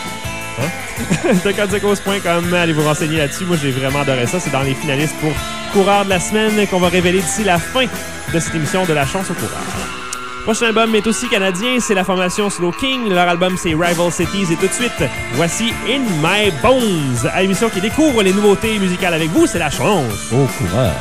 Hein? the consequos point com, allez vous renseigner là-dessus. Moi, j'ai vraiment adoré ça. C'est dans les finalistes pour Coureur de la semaine qu'on va révéler d'ici la fin de cette émission de la chance au coureur. Prochain album est aussi canadien, c'est la formation Slow King. Leur album, c'est Rival Cities. Et tout de suite, voici In My Bones, à l'émission qui découvre les nouveautés musicales avec vous. C'est la chance au coureur.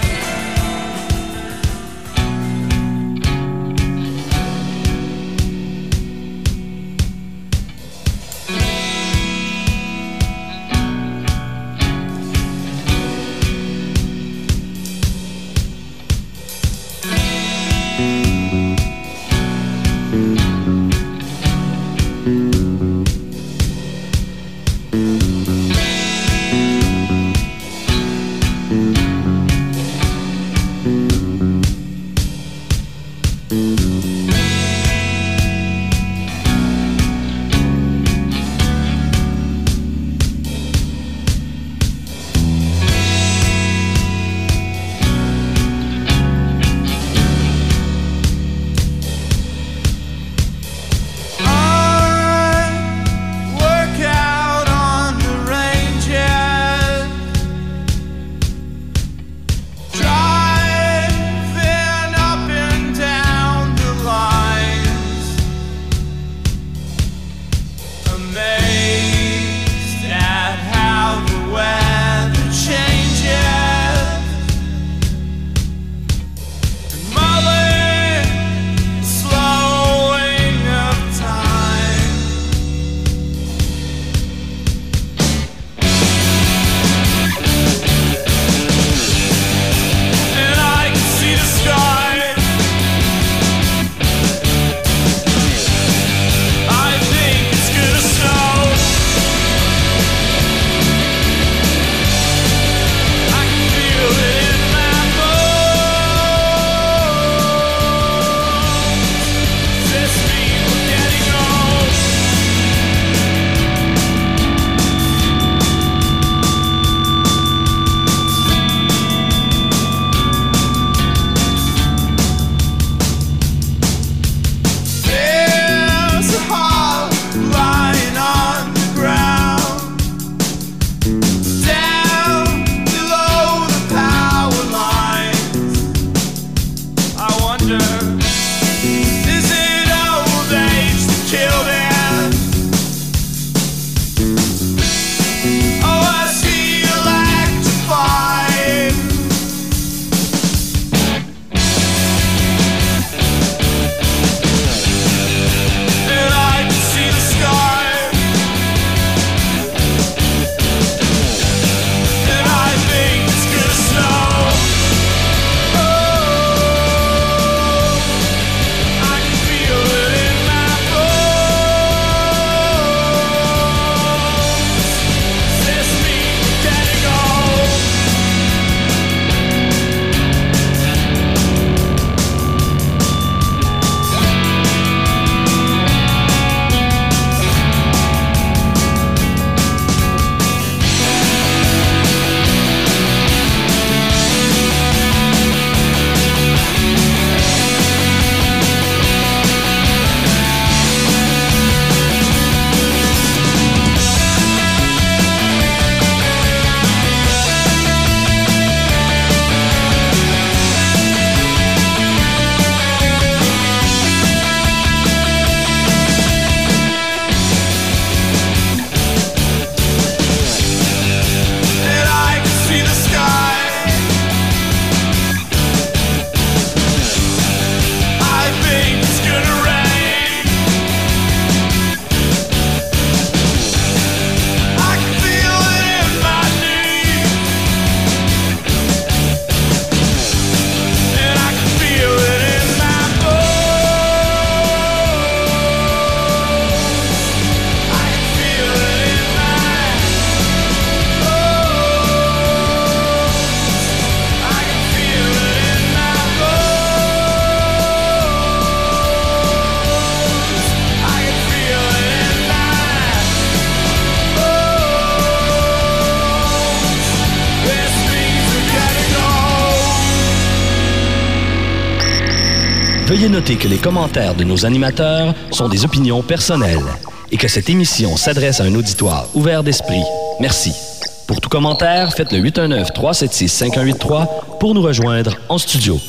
Veuillez noter que les commentaires de nos animateurs sont des opinions personnelles et que cette émission s'adresse à un auditoire ouvert d'esprit. Merci. Pour tout commentaire, faites le huit un neuf, trois sept six, cinq un huit trois pour nous rejoindre en studio.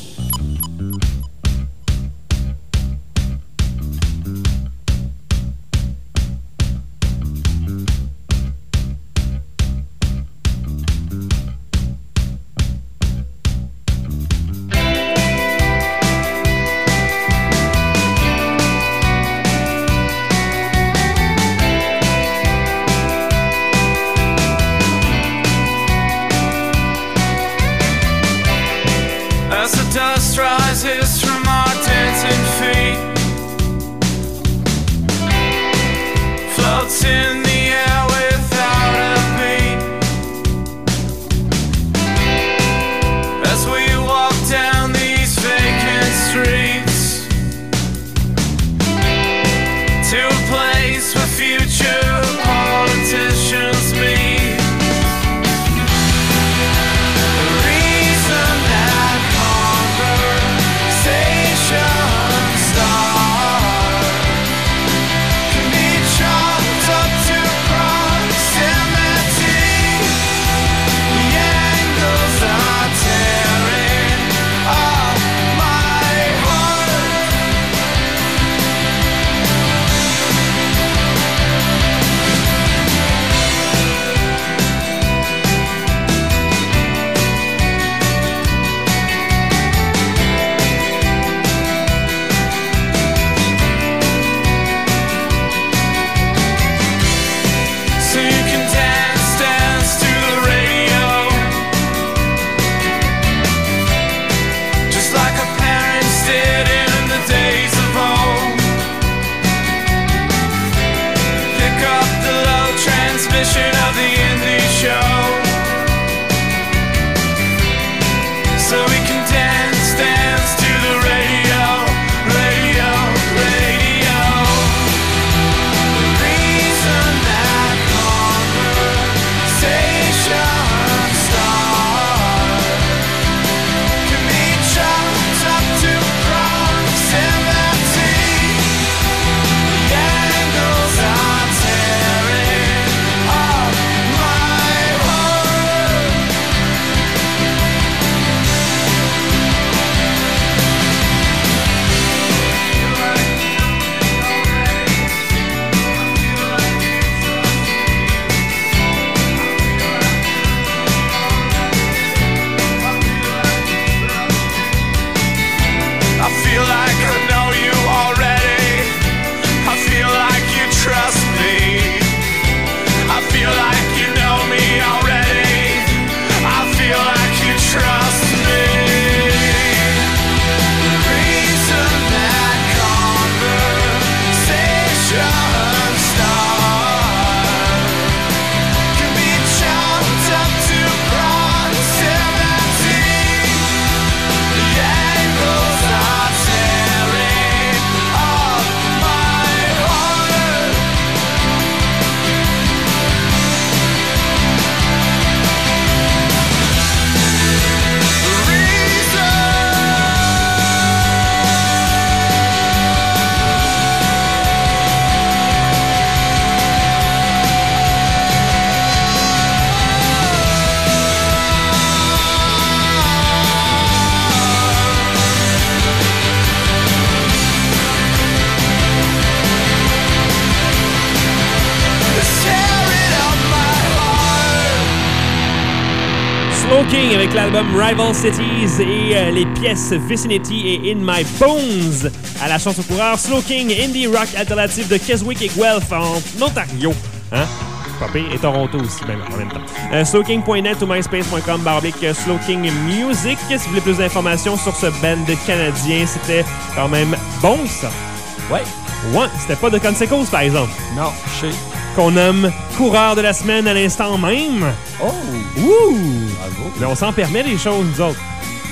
King avec l'album Rival Cities et euh, les pièces Vicinity et In My Bones à la chance au coureur. Slow King, indie rock alternatif de Keswick et Guelph en Ontario. Hein? Pas pire, et Toronto aussi, même en même temps. Euh, slowking point net ou myspace point com barre oblique Slow King Music. Si vous voulez plus d'informations sur ce band canadien, c'était quand même bon, ça. Ouais. Ouais, c'était pas de Consequences, par exemple. Non, je sais. Qu'on nomme coureur de la semaine à l'instant même. Oh! Ouh! Bravo. Mais on s'en permet des choses, nous autres.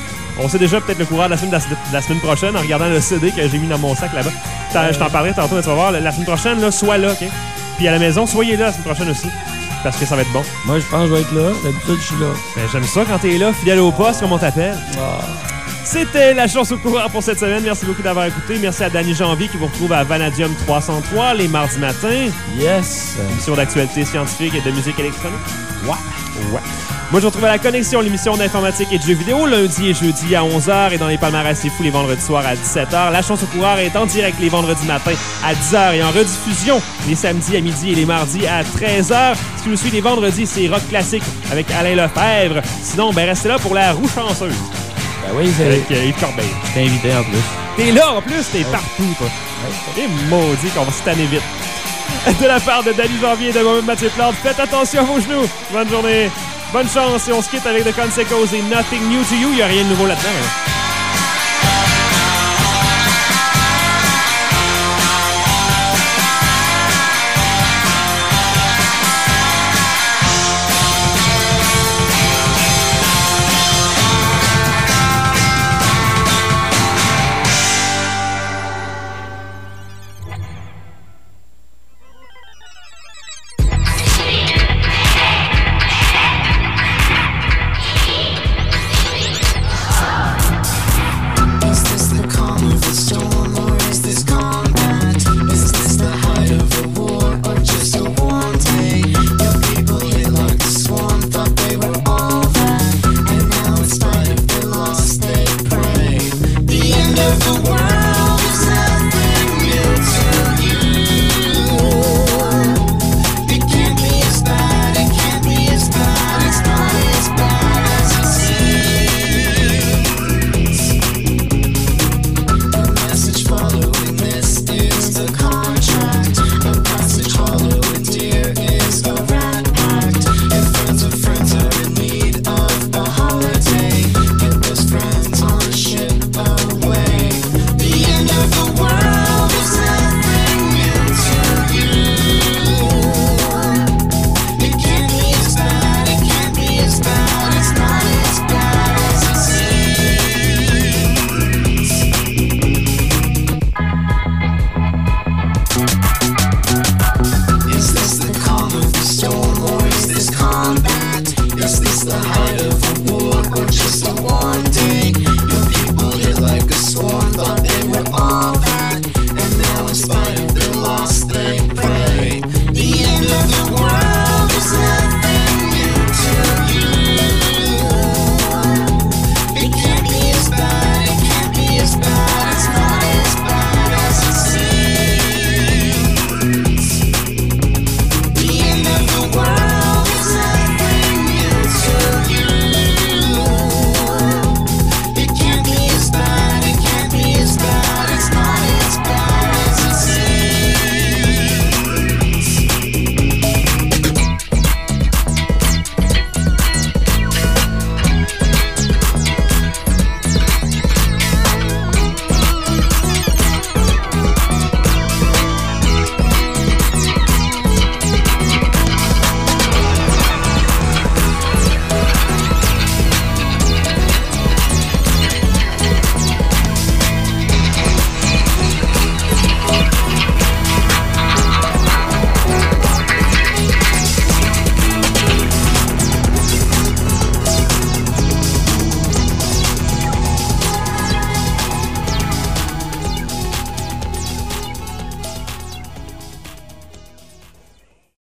On sait déjà peut-être le coureur de la semaine, de la, de la semaine prochaine en regardant le C D que j'ai mis dans mon sac là-bas. Euh... Je t'en parlerai tantôt, mais tu vas voir, la semaine prochaine, là, sois là, OK? Puis à la maison, soyez là la semaine prochaine aussi. Parce que ça va être bon. Moi, je pense que je vais être là. D'habitude, je suis là. Ben, j'aime ça quand t'es là, fidèle au poste, comme on t'appelle. Ah. C'était la chance au coureur pour cette semaine. Merci beaucoup d'avoir écouté. Merci à Danny Janvier qui vous retrouve à Vanadium trois cent trois les mardis matins. Yes! Émission d'actualité scientifique et de musique électronique. Ouais. Ouais. Moi, je vous retrouve à La Connexion, l'émission d'informatique et de jeux vidéo, lundi et jeudi à onze heures et dans les palmarès c'est fou les vendredis soirs à dix-sept heures. La chance au coureur est en direct les vendredis matins à dix heures et en rediffusion les samedis à midi et les mardis à treize heures. Ce qui nous suit les vendredis, c'est Rock Classique avec Alain Lefebvre. Sinon, ben restez là pour la roue chanceuse. Ben oui, c'est... Avec euh, Yves Corbeil. T'es invité en plus. T'es là en plus, t'es ouais. partout, toi. Ouais. Et maudit qu'on va se tanner vite. De la part de Danny Janvier et de moi-même Mathieu Plante, faites attention à vos genoux. Bonne journée. Bonne chance et on se quitte avec The Consequences et Nothing New to You. Il n'y a rien de nouveau là-dedans. Hein.